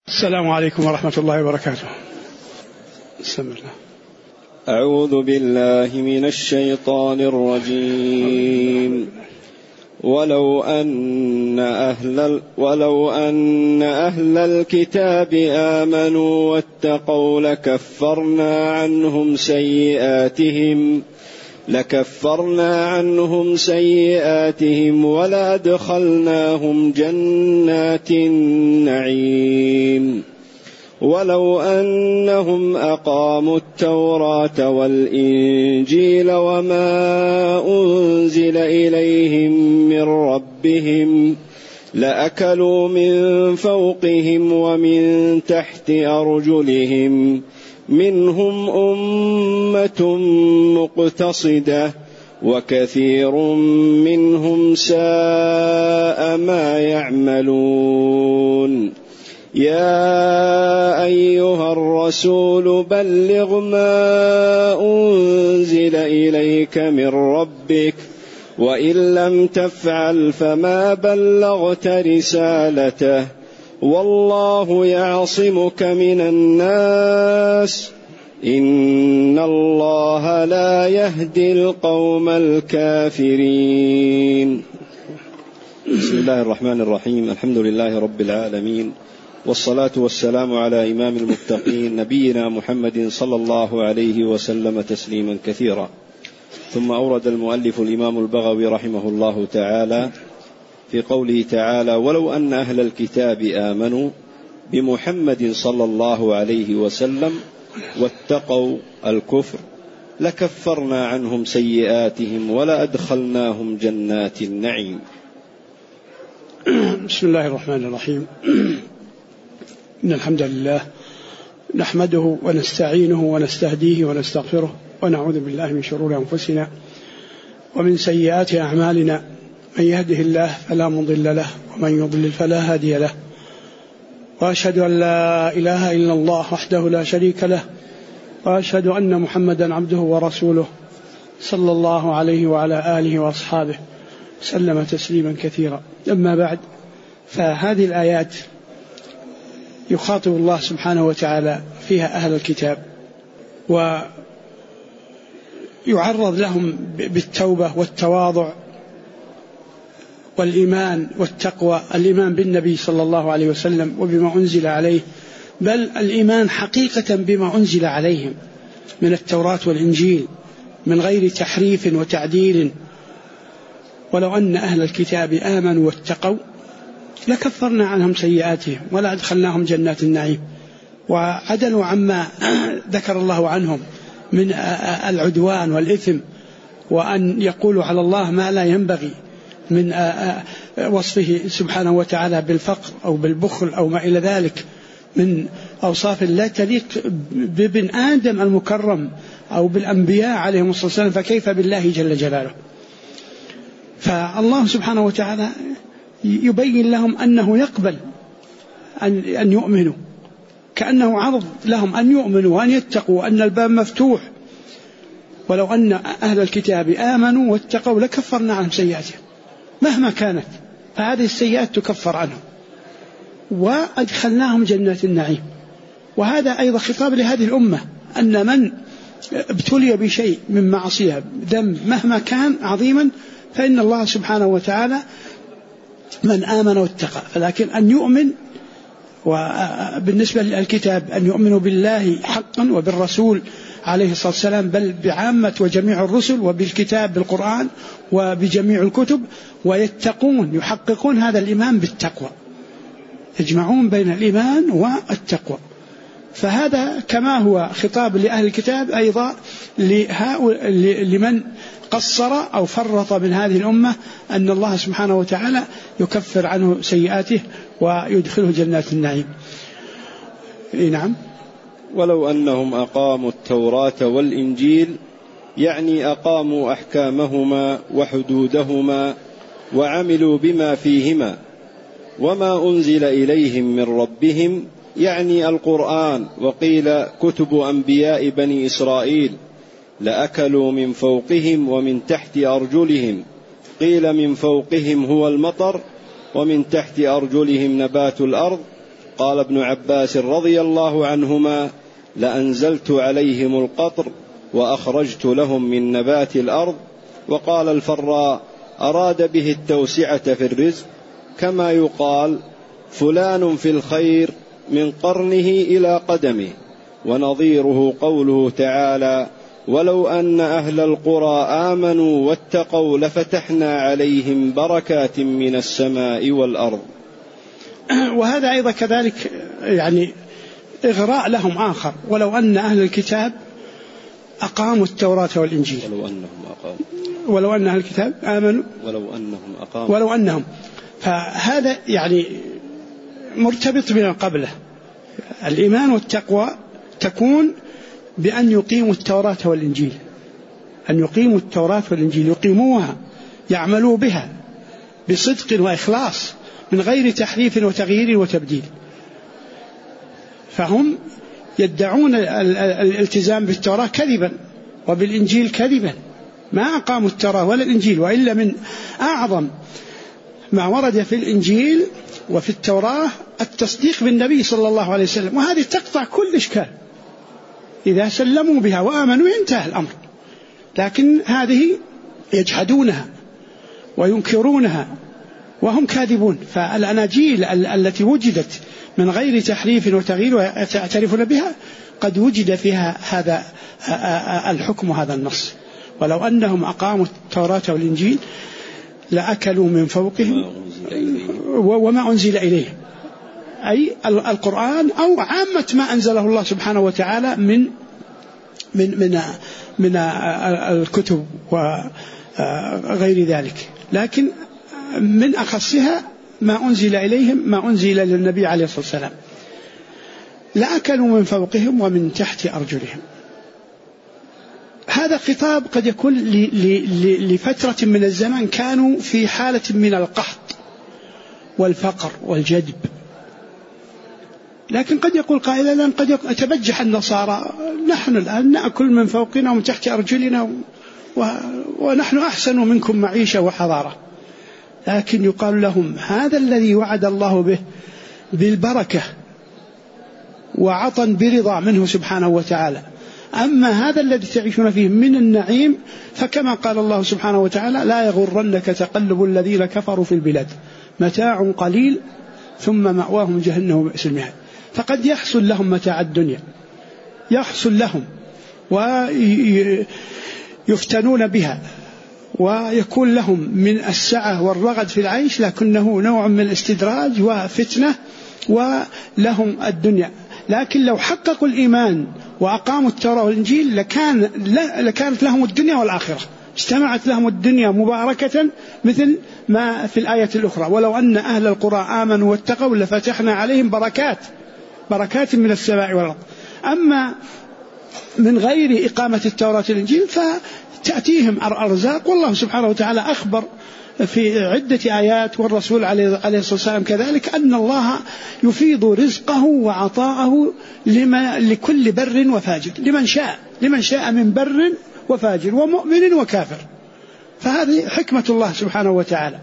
السلام عليكم ورحمة الله وبركاته. بسم الله. أعوذ بالله من الشيطان الرجيم. ولو أن أهل الكتاب آمنوا واتقوا لكفرنا عنهم سيئاتهم ولأدخلناهم جنات النعيم. ولو أنهم أقاموا التوراة والإنجيل وما أنزل إليهم من ربهم لأكلوا من فوقهم ومن تحت أرجلهم منهم أمة مقتصدة وكثير منهم ساء ما يعملون. يا أيها الرسول بلغ ما أنزل إليك من ربك وإن لم تفعل فما بلغت رسالته والله يعصمك من الناس إن الله لا يهدي القوم الكافرين. بسم الله الرحمن الرحيم. الحمد لله رب العالمين، والصلاة والسلام على إمام المتقين نبينا محمد صلى الله عليه وسلم تسليما كثيرا. ثم أورد المؤلف الإمام البغوي رحمه الله تعالى في قوله تعالى: ولو أن أهل الكتاب آمنوا بمحمد صلى الله عليه وسلم واتقوا الكفر لكفرنا عنهم سيئاتهم ولأدخلناهم جنات النعيم. بسم الله الرحمن الرحيم. إن الحمد لله نحمده ونستعينه ونستهديه ونستغفره ونعوذ بالله من شرور أنفسنا ومن سيئات أعمالنا، من يهده الله فلا مضل له ومن يضلل فلا هادي له، وأشهد أن لا إله إلا الله وحده لا شريك له، وأشهد أن محمدا عبده ورسوله صلى الله عليه وعلى آله وأصحابه سلم تسليما كثيرا. أما بعد، فهذه الآيات يخاطب الله سبحانه وتعالى فيها أهل الكتاب ويعرض لهم بالتوبة والتواضع والإيمان والتقوى، الإيمان بالنبي صلى الله عليه وسلم وبما أنزل عليه، بل الإيمان حقيقة بما أنزل عليهم من التوراة والإنجيل من غير تحريف وتعديل. ولو أن أهل الكتاب آمنوا واتقوا لكفرنا عنهم سيئاتهم ولا أدخلناهم جنات النعيم، وعدلوا عما ذكر الله عنهم من العدوان والإثم وأن يقولوا على الله ما لا ينبغي من وصفه سبحانه وتعالى بالفقر أو بالبخل أو ما إلى ذلك من أوصاف لا تليق بابن آدم المكرم أو بالأنبياء عليهم الصلاة والسلام، فكيف بالله جل جلاله. فالله سبحانه وتعالى يبين لهم أنه يقبل أن يؤمنوا، كأنه عرض لهم أن يؤمنوا وأن يتقوا وأن الباب مفتوح. ولو أن أهل الكتاب آمنوا واتقوا لكفرنا عنهم سيئاتهم مهما كانت، فهذه السيئات تكفر عنهم وأدخلناهم جنات النعيم. وهذا أيضا خطاب لهذه الأمة، أن من ابتلي بشيء من معصية ذنب مهما كان عظيما فإن الله سبحانه وتعالى من آمن واتقى، لكن أن يؤمن، وبالنسبة للكتاب أن يؤمنوا بالله حقا وبالرسول عليه الصلاة والسلام، بل بعامة وجميع الرسل وبالكتاب بالقرآن وبجميع الكتب، ويتقون يحققون هذا الإيمان بالتقوى، يجمعون بين الإيمان والتقوى. فهذا كما هو خطاب لأهل الكتاب أيضا لمن قصر أو فرط من هذه الأمة، أن الله سبحانه وتعالى يكفر عنه سيئاته ويدخله جنات النعيم. نعم. ولو أنهم أقاموا التوراة والإنجيل، يعني أقاموا أحكامهما وحدودهما وعملوا بما فيهما، وما أنزل إليهم من ربهم يعني القرآن، وقيل كتب أنبياء بني إسرائيل، لأكلوا من فوقهم ومن تحت أرجلهم، قيل من فوقهم هو المطر ومن تحت أرجلهم نبات الأرض، قال ابن عباس رضي الله عنهما: لأنزلت عليهم القطر وأخرجت لهم من نبات الأرض. وقال الفراء: أراد به التوسعة في الرزق، كما يقال فلان في الخير من قرنه إلى قدمه. ونظيره قوله تعالى: ولو أن أهل القرى آمنوا واتقوا لفتحنا عليهم بركات من السماء والأرض. وهذا أيضا كذلك يعني إغراء لهم آخر: ولو أن أهل الكتاب أقاموا التوراة والإنجيل. ولو أن أهل الكتاب آمنوا ولو أنهم فهذا يعني مرتبط بما قبله. الإيمان والتقوى تكون بأن يقيموا التوراة والإنجيل، أن يقيموا التوراة والإنجيل، يقيموها، يعملوا بها بصدق وإخلاص من غير تحريف وتغيير وتبديل. فهم يدعون الالتزام بالتوراة كذبا وبالإنجيل كذبا، ما أقاموا التوراة ولا الإنجيل. وإلا من أعظم ما ورد في الإنجيل وفي التوراة التصديق بالنبي صلى الله عليه وسلم، وهذه تقطع كل إشكال. إذا سلموا بها وآمنوا ينتهي الأمر، لكن هذه يجحدونها وينكرونها وهم كاذبون. فالأناجيل التي وجدت من غير تحريف وتغيير ويعترفون بها قد وجد فيها هذا الحكم وهذا النص: ولو أنهم أقاموا التوراة والإنجيل لأكلوا من فوقهم وما أنزل إليهم، أي القرآن أو عامة ما أنزله الله سبحانه وتعالى من الكتب وغير ذلك، لكن من أخصها ما أنزل إليهم، ما أنزل للنبي عليه الصلاة والسلام. لأكلوا من فوقهم ومن تحت أرجلهم. هذا خطاب قد يكون لفترة من الزمن كانوا في حالة من القحط والفقر والجدب، لكن قد يقول قائلا: قد يتبجح النصارى: نحن الآن نأكل من فوقنا ومن تحت أرجلنا ونحن أحسن منكم معيشة وحضارة. لكن يقال لهم: هذا الذي وعد الله به بالبركة وعطا برضا منه سبحانه وتعالى، أما هذا الذي تعيشون فيه من النعيم فكما قال الله سبحانه وتعالى: لا يغرنك تقلب الذين كفروا في البلاد، متاع قليل ثم مأواهم جهنم وبئس المهاد. فقد يحصل لهم متاع الدنيا، يحصل لهم ويفتنون بها ويكون لهم من السعة والرغد في العيش، لكنه نوع من الاستدراج وفتنة ولهم الدنيا. لكن لو حققوا الإيمان وأقاموا التوراة والإنجيل لكانت لهم الدنيا والآخرة، اجتمعت لهم الدنيا مباركة مثل ما في الآية الأخرى: ولو أن أهل القرى آمنوا واتقوا لفتحنا عليهم بركات من السماء والأرض. أما من غير إقامة التوراة والإنجيل فتأتيهم الأرزاق، والله سبحانه وتعالى أخبر في عدة آيات، والرسول عليه الصلاة والسلام كذلك، أن الله يفيض رزقه وعطاءه لكل بر وفاجر، لمن شاء من بر وفاجر ومؤمن وكافر. فهذه حكمة الله سبحانه وتعالى.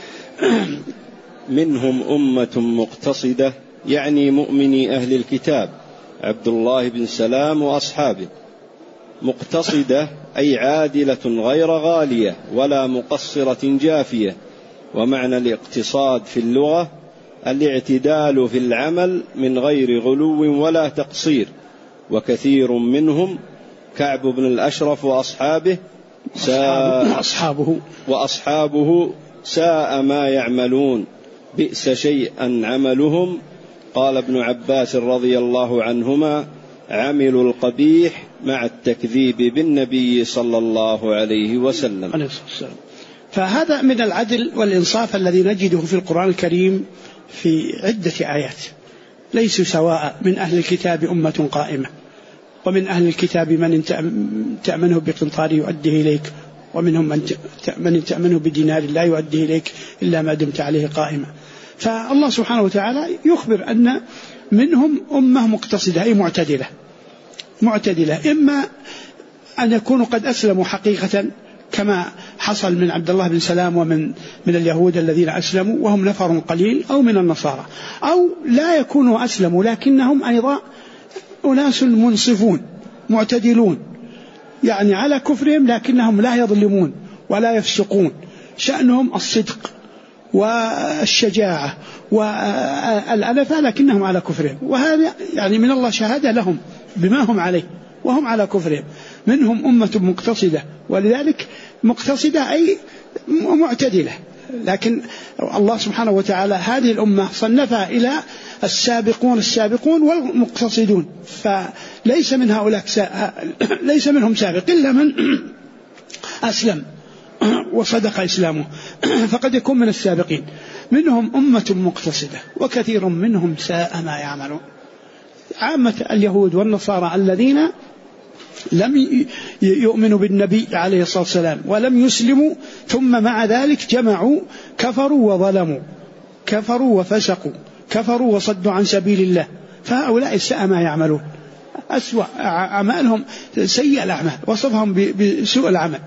منهم أمة مقتصدة، يعني مؤمني أهل الكتاب عبد الله بن سلام وأصحابه. مقتصدة أي عادلة غير غالية ولا مقصرة جافية. ومعنى الاقتصاد في اللغة الاعتدال في العمل من غير غلو ولا تقصير. وكثير منهم كعب بن الأشرف وأصحابه ساء ما يعملون، بئس شيئا عملهم. قال ابن عباس رضي الله عنهما: عملوا القبيح مع التكذيب بالنبي صلى الله عليه وسلم. فهذا من العدل والإنصاف الذي نجده في القرآن الكريم في عدة آيات. ليسوا سواء، من أهل الكتاب أمة قائمة، ومن أهل الكتاب من تأمنه بقنطار يؤديه إليك، ومنهم من تأمنه بدينار لا يؤديه إليك إلا ما دمت عليه قائمة. فالله سبحانه وتعالى يخبر أن منهم أمة مقتصدة أي معتدلة، إما أن يكونوا قد أسلموا حقيقة كما حصل من عبد الله بن سلام ومن اليهود الذين أسلموا وهم نفر قليل، أو من النصارى، أو لا يكونوا أسلموا لكنهم أيضا أناس منصفون معتدلون، يعني على كفرهم لكنهم لا يظلمون ولا يفسقون، شأنهم الصدق والشجاعة والأنفة لكنهم على كفرهم، وهذا يعني من الله شهادة لهم بما هم عليه وهم على كفرهم. منهم أمة مقتصدة، ولذلك مقتصدة أي معتدلة، لكن الله سبحانه وتعالى هذه الأمة صنفها إلى السابقون والمقتصدون، فليس من هؤلاء ليس منهم سابق إلا من أسلم وصدق إسلامه فقد يكون من السابقين. منهم أمة مقتصدة وكثير منهم ساء ما يعملون. عامة اليهود والنصارى الذين لم يؤمنوا بالنبي عليه الصلاة والسلام ولم يسلموا، ثم مع ذلك جمعوا، كفروا وظلموا، كفروا وفسقوا، كفروا وصدوا عن سبيل الله، فهؤلاء ساء ما يعملون، أسوأ أعمالهم، سيء الأعمال، وصفهم بسوء العمل.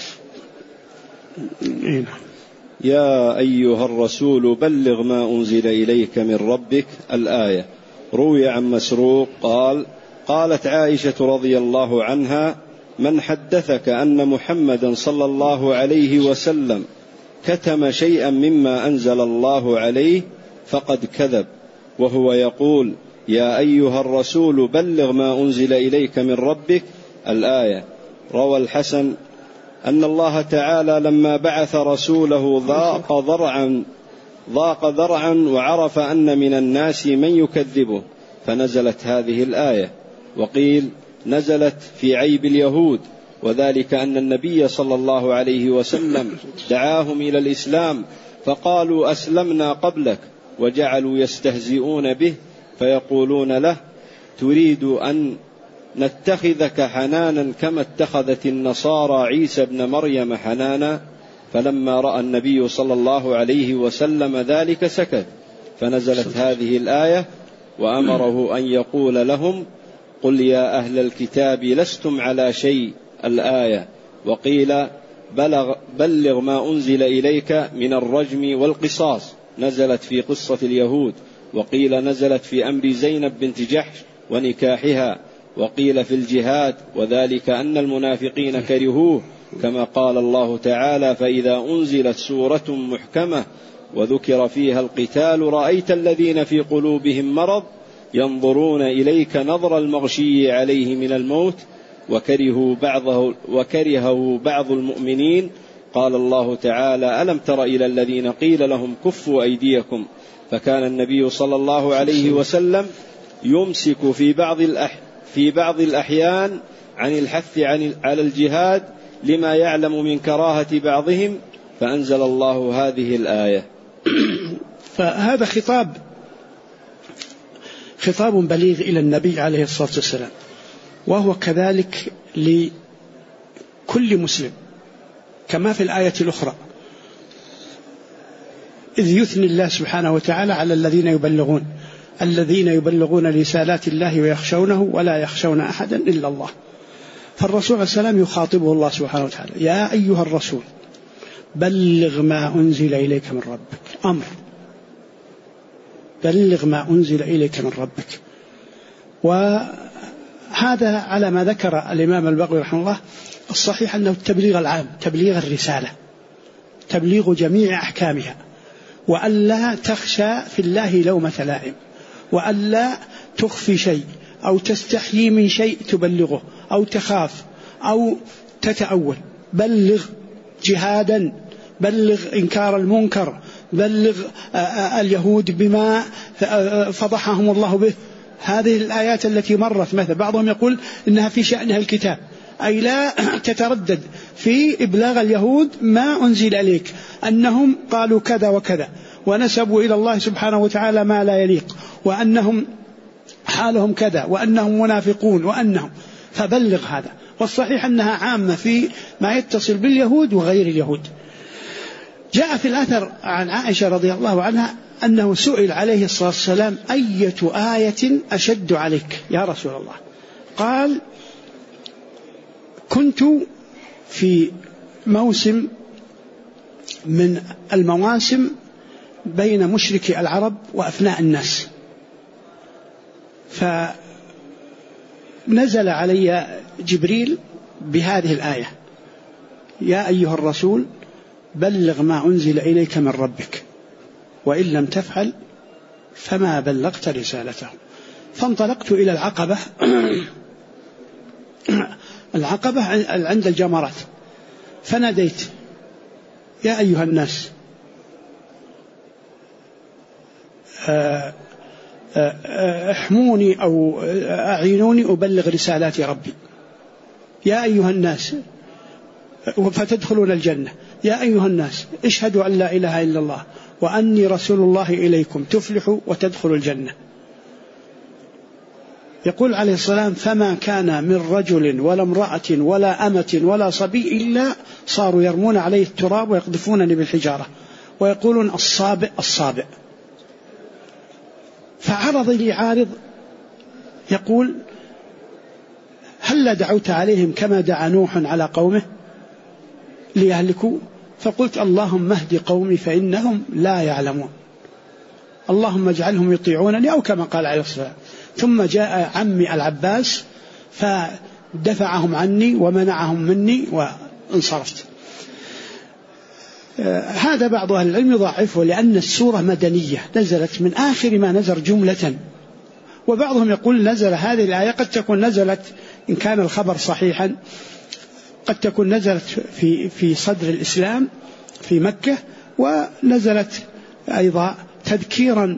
يا أيها الرسول بلغ ما أنزل إليك من ربك، الآية. روي عن مسروق قال: قالت عائشة رضي الله عنها: من حدثك أن محمدا صلى الله عليه وسلم كتم شيئا مما أنزل الله عليه فقد كذب، وهو يقول: يا أيها الرسول بلغ ما أنزل إليك من ربك، الآية. روى الحسن أن الله تعالى لما بعث رسوله ضاق ذرعا وعرف أن من الناس من يكذبه، فنزلت هذه الآية. وقيل نزلت في عيب اليهود، وذلك أن النبي صلى الله عليه وسلم دعاهم إلى الإسلام فقالوا: أسلمنا قبلك، وجعلوا يستهزئون به فيقولون له: تريد أن نتخذك حنانا كما اتخذت النصارى عيسى ابن مريم حنانا؟ فلما رأى النبي صلى الله عليه وسلم ذلك سكت، فنزلت هذه الآية وأمره أن يقول لهم: قل يا أهل الكتاب لستم على شيء، الآية. وقيل بلغ ما أنزل إليك من الرجم والقصاص، نزلت في قصة اليهود. وقيل نزلت في أمر زينب بنت جحش ونكاحها. وقيل في الجهاد، وذلك أن المنافقين كرهوه، كما قال الله تعالى: فإذا أنزلت سورة محكمة وذكر فيها القتال رأيت الذين في قلوبهم مرض ينظرون إليك نظر المغشي عليه من الموت وكرهه بعض المؤمنين. قال الله تعالى: ألم تر إلى الذين قيل لهم كفوا أيديكم؟ فكان النبي صلى الله عليه وسلم يمسك في بعض الأحيان عن الحث على الجهاد لما يعلم من كراهة بعضهم، فأنزل الله هذه الآية. فهذا خطاب بليغ إلى النبي عليه الصلاة والسلام، وهو كذلك لكل مسلم، كما في الآية الأخرى: إذ يثني الله سبحانه وتعالى على الذين يبلغون رسالات الله ويخشونه ولا يخشون أحدا إلا الله. فالرسول عليه السلام يخاطبه الله سبحانه وتعالى: يا أيها الرسول بلغ ما أنزل إليك من ربك، أمر، بلغ ما أنزل إليك من ربك. وهذا على ما ذكر الإمام البغوي رحمه الله، الصحيح أنه التبليغ العام، تبليغ الرسالة، تبليغ جميع أحكامها، وألا تخشى في الله لومة لائم، وألا تخفي شيء أو تستحيي من شيء تبلغه، أو تخاف أو تتأول. بلغ جهادا، بلغ إنكار المنكر، بلغ اليهود بما فضحهم الله به. هذه الآيات التي مرت، مثلا بعضهم يقول إنها في شأنها الكتاب، أي لا تتردد في إبلاغ اليهود ما أنزل إليك، أنهم قالوا كذا وكذا ونسبوا إلى الله سبحانه وتعالى ما لا يليق، وأنهم حالهم كذا، وأنهم منافقون، وأنهم، فبلغ هذا. والصحيح أنها عامة في ما يتصل باليهود وغير اليهود. جاء في الأثر عن عائشة رضي الله عنها أنه سئل عليه الصلاة والسلام: أية آية أشد عليك يا رسول الله؟ قال: كنت في موسم من المواسم بين مشركي العرب وأفناء الناس، فنزل علي جبريل بهذه الآية: يا أيها الرسول بلغ ما أنزل إليك من ربك وإن لم تفعل فما بلغت رسالته. فانطلقت إلى العقبة عند الجمرات، فناديت: يا أيها الناس احموني أو أعينوني أبلغ رسالات ربي، يا أيها الناس فتدخلون الجنة، يا أيها الناس اشهدوا أن لا إله إلا الله وأني رسول الله إليكم تفلحوا وتدخلوا الجنة. يقول عليه السلام: فما كان من رجل ولا امرأة ولا أمة ولا صبي إلا صاروا يرمون عليه التراب ويقذفونني بالحجارة ويقولون الصابئ الصابئ. فعرض لي عارض يقول: هل دعوت عليهم كما دعا نوح على قومه ليهلكوا؟ فقلت: اللهم اهد قومي فإنهم لا يعلمون، اللهم اجعلهم يطيعونني، أو كما قال عليه الصلاة. ثم جاء عمي العباس فدفعهم عني ومنعهم مني وانصرفت. هذا بعض أهل العلم يضعفه لأن السورة مدنية نزلت من آخر ما نزل جملة، وبعضهم يقول نزل هذه الآية قد تكون نزلت إن كان الخبر صحيحا قد تكون نزلت في صدر الإسلام في مكة، ونزلت أيضا تذكيرا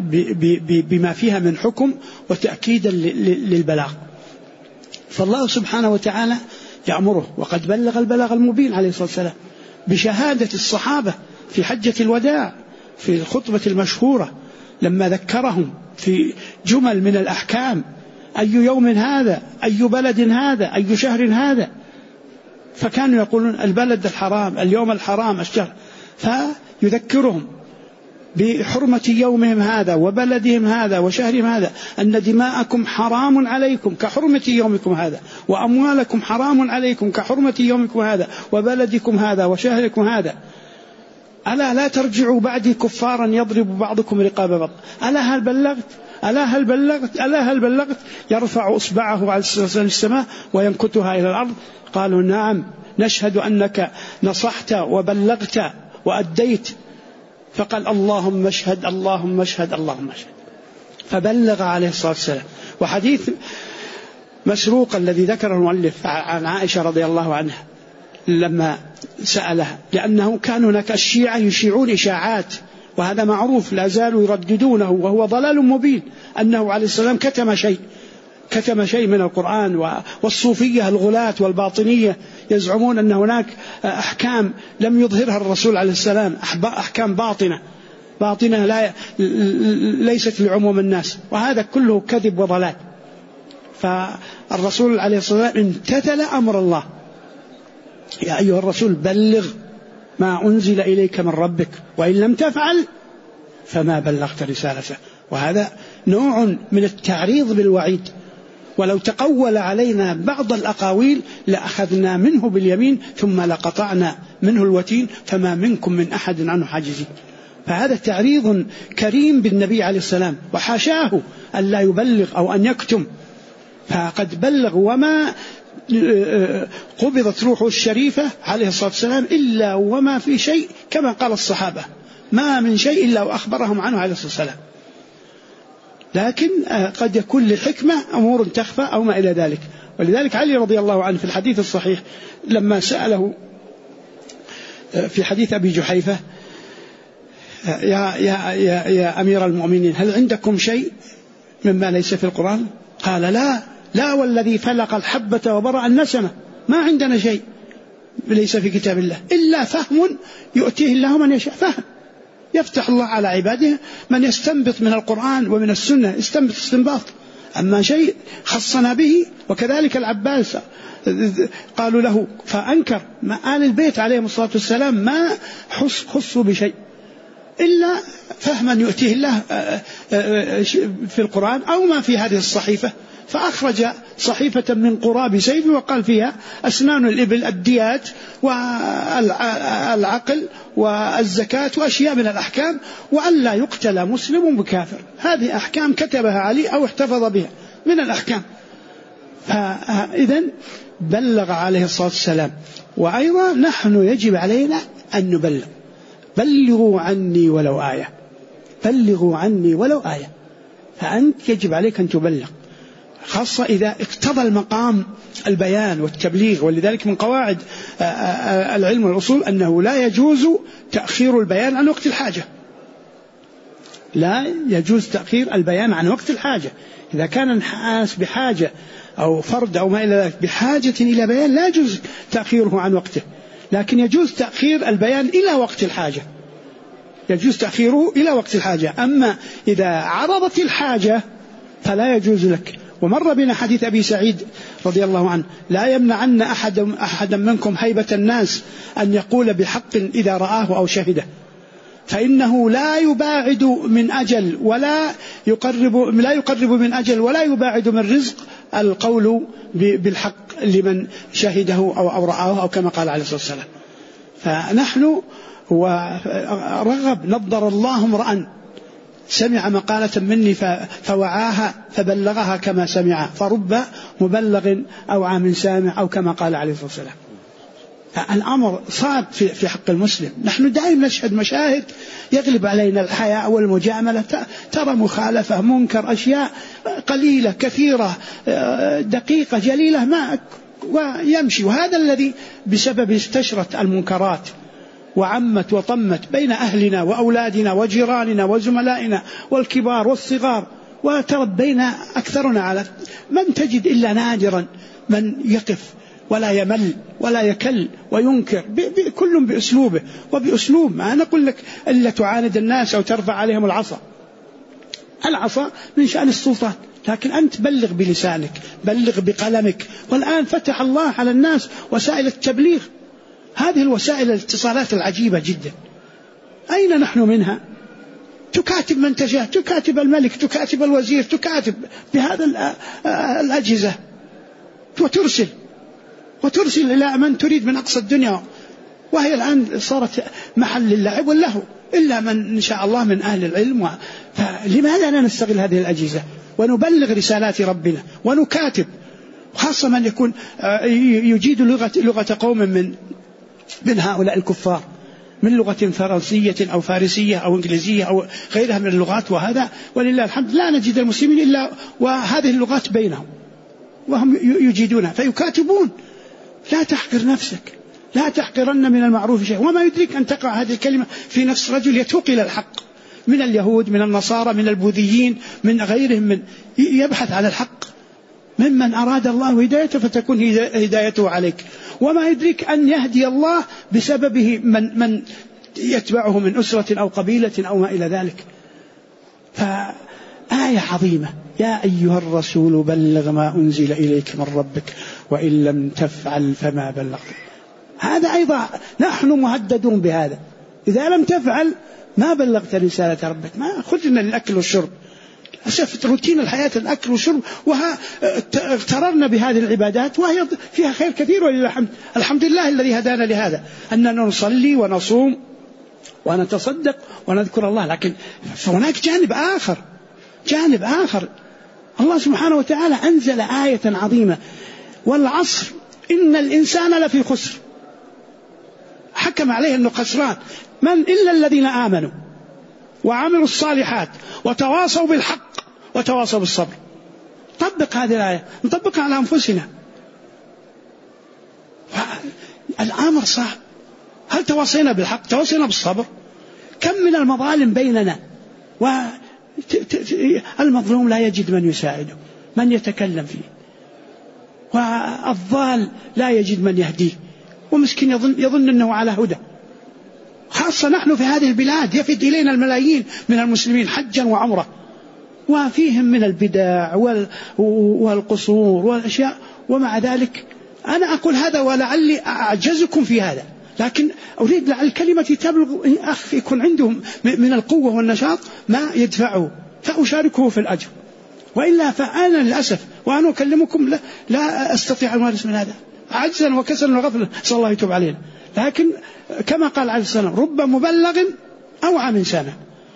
بما فيها من حكم وتأكيدا للبلاغ. فالله سبحانه وتعالى يأمره، وقد بلغ البلاغ المبين عليه الصلاة والسلام بشهادة الصحابة في حجة الوداع في الخطبة المشهورة لما ذكرهم في جمل من الأحكام: أي يوم هذا، أي بلد هذا، أي شهر هذا. فكانوا يقولون البلد الحرام، اليوم الحرام، الشهر، فيذكرهم بحرمة يومهم هذا وبلدهم هذا وشهرهم هذا، أن دماءكم حرام عليكم كحرمة يومكم هذا، وأموالكم حرام عليكم كحرمة يومكم هذا وبلدكم هذا وشهركم هذا. ألا لا ترجعوا بعدي كفارا يضرب بعضكم رقاب بعض. ألا هل بلغت؟ ألا هل بلغت؟ ألا هل بلغت؟ يرفع إصبعه على السماء وينكتها إلى الأرض. قالوا: نعم نشهد أنك نصحت وبلغت وأديت. فقال: اللهم اشهد، اللهم اشهد، اللهم اشهد. فبلغ عليه الصلاة والسلام. وحديث مسروق الذي ذكره المؤلف عن عائشة رضي الله عنها لما سألها، لأنه كان هناك الشيعة يشيعون إشاعات، وهذا معروف لا زالوا يرددونه وهو ضلال مبين، أنه عليه السلام كتم شيء من القرآن. والصوفية الغلاة والباطنية يزعمون أن هناك أحكام لم يظهرها الرسول عليه السلام، أحكام باطنة ليست لعموم الناس، وهذا كله كذب وضلال. فالرسول عليه الصلاة والسلام امتثل أمر الله: يا أيها الرسول بلغ ما أنزل إليك من ربك وإن لم تفعل فما بلغت رسالته. وهذا نوع من التعريض بالوعيد، ولو تقول علينا بعض الأقاويل لأخذنا منه باليمين ثم لقطعنا منه الوتين فما منكم من أحد عنه حاجزين. فهذا تعريض كريم بالنبي عليه السلام، وحاشاه أن لا يبلغ أو أن يكتم، فقد بلغ. وما قبضت روحه الشريفة عليه الصلاة والسلام إلا وما في شيء كما قال الصحابة: ما من شيء إلا وأخبرهم عنه عليه الصلاة والسلام. لكن قد يكون للحكمة أمور تخفى أو ما إلى ذلك. ولذلك علي رضي الله عنه في الحديث الصحيح لما سأله في حديث أبي جحيفة: يا أمير المؤمنين هل عندكم شيء مما ليس في القرآن؟ قال: لا والذي فلق الحبة وبرأ النسمة، ما عندنا شيء ليس في كتاب الله إلا فهم يؤتيه الله من يشاء. فهم يفتح الله على عباده من يستنبط من القرآن ومن السنة، يستنبط استنباط. أما شيء خصنا به. وكذلك العباس قالوا له فأنكر، ما آل البيت عليهم الصلاة والسلام ما خصوا بشيء إلا فهما يؤتيه الله في القرآن أو ما في هذه الصحيفة. فأخرج صحيفة من قراب سيف وقال فيها أسنان الإبل، الديات والعقل والزكاة وأشياء من الأحكام، وأن لا يقتل مسلم بكافر. هذه أحكام كتبها علي أو احتفظ بها من الأحكام. فإذن بلغ عليه الصلاة والسلام. وأيضا نحن يجب علينا أن نبلغ. بلغوا عني ولو آية، بلغوا عني ولو آية. فأنت يجب عليك أن تبلغ، خاصة إذا اقتضى المقام البيان والتبليغ. ولذلك من قواعد العلم والأصول أنه لا يجوز تأخير البيان عن وقت الحاجة. لا يجوز تأخير البيان عن وقت الحاجة. إذا كان الناس بحاجة أو فرد أو ما إلى ذلك بحاجة إلى بيان لا يجوز تأخيره عن وقته، لكن يجوز تأخير البيان إلى وقت الحاجة، يجوز تأخيره إلى وقت الحاجة. أما إذا عرضت الحاجة فلا يجوز لك. ومر بنا حديث أبي سعيد رضي الله عنه: لا يمنعن أحدا منكم هيبة الناس أن يقول بحق إذا رآه أو شهده، فإنه لا يباعد من أجل ولا يقرب من أجل ولا يباعد من رزق القول بالحق لمن شهده أو رآه، أو كما قال عليه الصلاة والسلام. فنحن ورغب نضر الله امرأ سمع مقالة مني فوعاها فبلغها كما سمع، فرب مبلغ أوعى من سامع، أو كما قال عليه الصلاة والسلام. الأمر صعب في حق المسلم. نحن دائما نشهد مشاهد يغلب علينا الحياء والمجاملة، ترى مخالفة منكر، أشياء قليلة كثيرة دقيقة جليلة ما ويمشي. وهذا الذي بسبب استشرت المنكرات وعمت وطمت بين أهلنا وأولادنا وجيراننا وزملائنا والكبار والصغار، وتربينا أكثرنا على من تجد إلا نادرا من يقف ولا يمل ولا يكل وينكر، كل بأسلوبه وبأسلوب. ما نقول لك إلا تعاند الناس أو ترفع عليهم العصا. العصا من شأن السلطان، لكن أنت بلغ بلسانك، بلغ بقلمك. والآن فتح الله على الناس وسائل التبليغ، هذه الوسائل الاتصالات العجيبة جدا. أين نحن منها؟ تكاتب من تشاء، تكاتب الملك، تكاتب الوزير، تكاتب بهذا الأجهزة وترسل إلى من تريد من أقصى الدنيا. وهي الآن صارت محل للعب واللهو، إلا من إن شاء الله من أهل العلم. فلماذا لا نستغل هذه الأجهزة ونبلغ رسالات ربنا ونكاتب، خاصة من يكون يجيد لغة قوم من هؤلاء الكفار، من لغة فرنسية أو فارسية أو إنجليزية أو غيرها من اللغات. وهذا ولله الحمد لا نجد المسلمين إلا وهذه اللغات بينهم وهم يجيدونها فيكاتبون. لا تحقر نفسك، لا تحقرن من المعروف شيء. وما يدرك أن تقع هذه الكلمة في نفس رجل يتوق إلى الحق، من اليهود، من النصارى، من البوذيين، من غيرهم، من يبحث على الحق، ممن أراد الله هدايته فتكون هدايته عليك. وما يدرك أن يهدي الله بسببه من يتبعه من أسرة أو قبيلة أو ما إلى ذلك. فآية عظيمة: يا أيها الرسول بلغ ما أنزل إليك من ربك وإن لم تفعل فما بلغت. هذا أيضا نحن مهددون بهذا، إذا لم تفعل ما بلغت رسالة ربك. ما خذنا للأكل والشرب، أسفت روتين الحياة الأكل والشرب، اغتررنا بهذه العبادات وهي فيها خير كثير ولله الحمد. الحمد لله الذي هدانا لهذا، أننا نصلي ونصوم ونتصدق ونذكر الله. لكن هناك جانب آخر. الله سبحانه وتعالى أنزل آية عظيمة: والعصر إن الإنسان لفي خسر. حكم عليه أنه خسران من إلا الذين آمنوا وعملوا الصالحات وتواصوا بالحق وتواصوا بالصبر. طبق هذه الآية، نطبقها على أنفسنا. الأمر صعب. هل تواصينا بالحق؟ تواصينا بالصبر؟ كم من المظالم بيننا، والمظلوم لا يجد من يساعده، من يتكلم فيه، والضال لا يجد من يهديه، ومسكين يظن أنه على هدى. خاصة نحن في هذه البلاد يفد إلينا الملايين من المسلمين حجا وعمرة، وفيهم من البدع والقصور والأشياء. ومع ذلك أنا أقول هذا ولعلي أعجزكم في هذا، لكن أريد لعل كلمتي تبلغ أخ يكون عندهم من القوة والنشاط ما يدفعه فأشاركه في الأجر، وإلا فأنا للأسف وأنا أكلمكم لا أستطيع أن أمارس من هذا عجزا وكسلا وغفلا. صلى الله يتوب علينا. لكن كما قال عليه الصلاة والسلام رب مبلغ أوعى من سنة.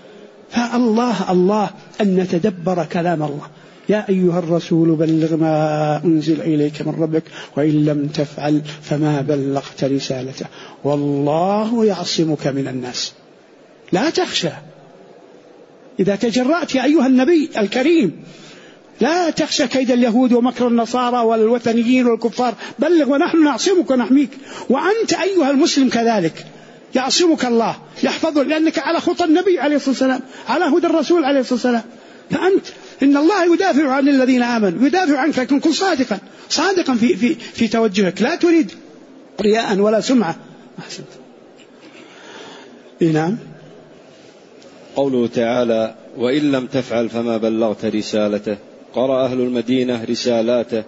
فالله أن نتدبر كلام الله. يا أيها الرسول بلغ ما أنزل إليك من ربك وإن لم تفعل فما بلغت رسالته والله يعصمك من الناس. لا تخشى إذا تجرأت يا أيها النبي الكريم، لا تخشى كيد اليهود ومكر النصارى والوثنيين والكفار، بلغ ونحن نعصمك ونحميك. وأنت أيها المسلم كذلك يعصمك الله يحفظك، لأنك على خطى النبي عليه الصلاة والسلام، على هدى الرسول عليه الصلاة والسلام. فأنت إن الله يدافع عن الذين آمنوا، يدافع عنك، لكن كن صادقا في توجهك، لا تريد رياء ولا سمعة. أحسنت. نعم. قوله تعالى وإن لم تفعل فما بلغت رسالته، قرأ أهل المدينة رسالاته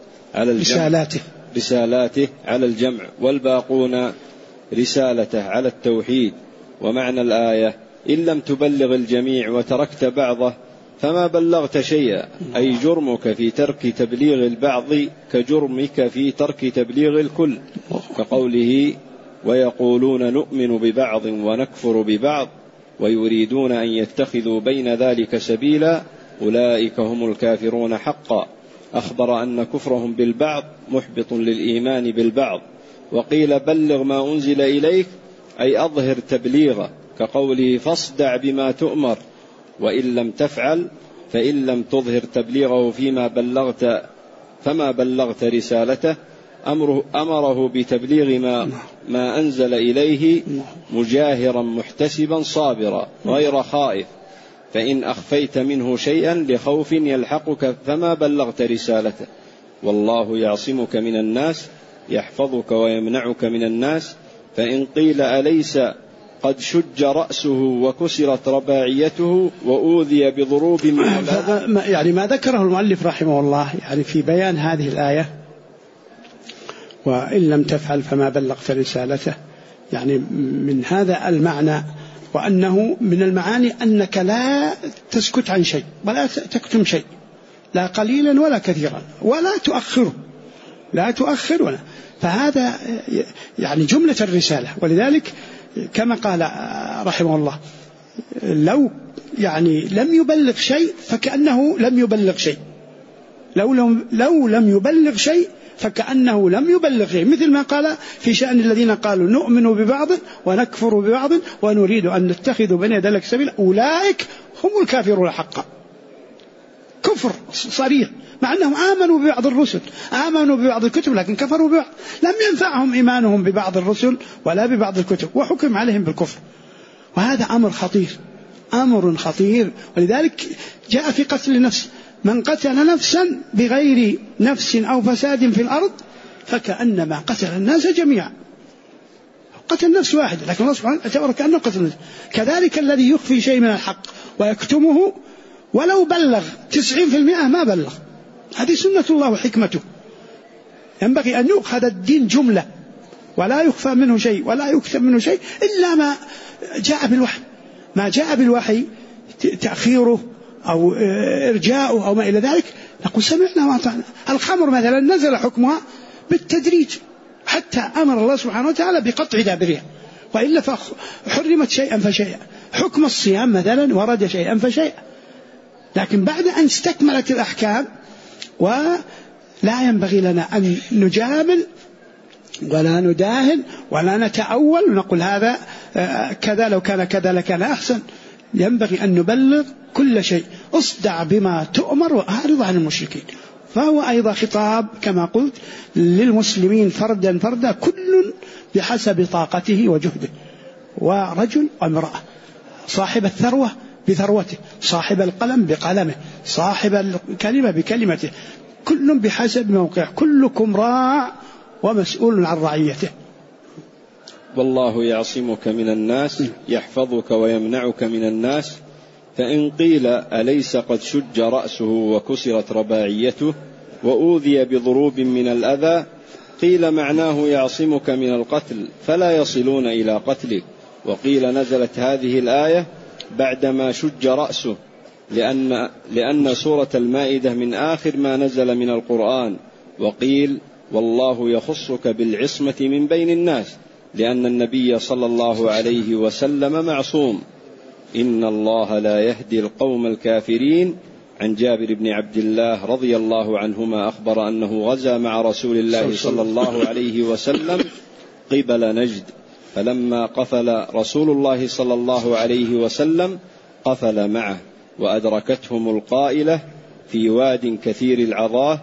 على الجمع والباقون رسالته على التوحيد. ومعنى الآية إن لم تبلغ الجميع وتركت بعضه فما بلغت شيئا، أي جرمك في ترك تبليغ البعض كجرمك في ترك تبليغ الكل، كقوله ويقولون نؤمن ببعض ونكفر ببعض ويريدون أن يتخذوا بين ذلك سبيلا أولئك هم الكافرون حقا. أخبر أن كفرهم بالبعض محبط للإيمان بالبعض. وقيل بلغ ما أنزل إليك أي أظهر تبليغه، كقوله فاصدع بما تؤمر. وإن لم تفعل فإن لم تظهر تبليغه فما بلغت رسالته، أمره بتبليغ ما أنزل إليه مجاهرا محتسبا صابرا غير خائف، فإن أخفيت منه شيئا لخوف يلحقك فما بلغت رسالته. والله يعصمك من الناس يحفظك ويمنعك من الناس. فإن قيل أليس قد شج رأسه وكسرت رباعيته وأوذي بضروب من يعني ما ذكره المؤلف رحمه الله يعني في بيان هذه الآية وإن لم تفعل فما بلغت رسالته، يعني من هذا المعنى، وأنه من المعاني أنك لا تسكت عن شيء ولا تكتم شيء، لا قليلا ولا كثيرا، ولا تؤخره، لا تؤخر ولا. فهذا يعني جملة الرسالة. ولذلك كما قال رحمه الله لو يعني لم يبلغ شيء فكأنه لم يبلغ شيء، لو لم يبلغ شيء فكأنه لم يبلغ شيء، مثل ما قال في شأن الذين قالوا نؤمن ببعض ونكفر ببعض ونريد أن نتخذ بين يدي لك سبيلا أولئك هم الكافرون حقا. كفر صريح، مع أنهم آمنوا ببعض الرسل، آمنوا ببعض الكتب، لكن كفروا ببعض، لم ينفعهم إيمانهم ببعض الرسل ولا ببعض الكتب، وحكم عليهم بالكفر. وهذا أمر خطير. ولذلك جاء في قتل النفس من قتل نفسا بغير نفس أو فساد في الأرض فكأنما قتل الناس جميعا. قتل نفس واحد، لكن الله سبحانه وتعالى كأنه قتل نفس. كذلك الذي يخفي شيء من الحق ويكتمه ولو بلغ 90% ما بلغ. هذه سنة الله وحكمته. ينبغي أن يؤخذ الدين جملة ولا يخفى منه شيء ولا يكتم منه شيء إلا ما جاء بالوحي. ما جاء بالوحي تأخيره أو إرجاؤه أو ما إلى ذلك نقول سمعنا وأطعنا. الخمر مثلا نزل حكمها بالتدريج حتى أمر الله سبحانه وتعالى بقطع دابرها، وإلا فحرمت شيئا فشيئا. حكم الصيام مثلا ورد شيئا فشيئا، لكن بعد أن استكملت الأحكام ولا ينبغي لنا أن نجامل ولا نداهن ولا نتأول ونقول هذا كذا لو كان كذا لكان أحسن. ينبغي أن نبلغ كل شيء، اصدع بما تؤمر وأعرض عن المشركين. فهو أيضا خطاب كما قلت للمسلمين فردا فردا، كل بحسب طاقته وجهده، ورجل وامرأة، صاحب الثروة بثروته، صاحب القلم بقلمه، صاحب الكلمة بكلمته، كل بحسب موقعه، كلكم راع ومسؤول عن رعيته. والله يعصمك من الناس يحفظك ويمنعك من الناس. فإن قيل أليس قد شج رأسه وكسرت رباعيته وأوذي بضروب من الأذى، قيل معناه يعصمك من القتل فلا يصلون إلى قتلك. وقيل نزلت هذه الآية بعدما شج رأسه، لأن سورة المائدة من آخر ما نزل من القرآن. وقيل والله يخصك بالعصمة من بين الناس، لأن النبي صلى الله عليه وسلم معصوم. إن الله لا يهدي القوم الكافرين. عن جابر بن عبد الله رضي الله عنهما أخبر أنه غزا مع رسول الله صلى الله عليه وسلم قبل نجد، فلما قفل رسول الله صلى الله عليه وسلم قفل معه، وأدركتهم القائلة في واد كثير العظاه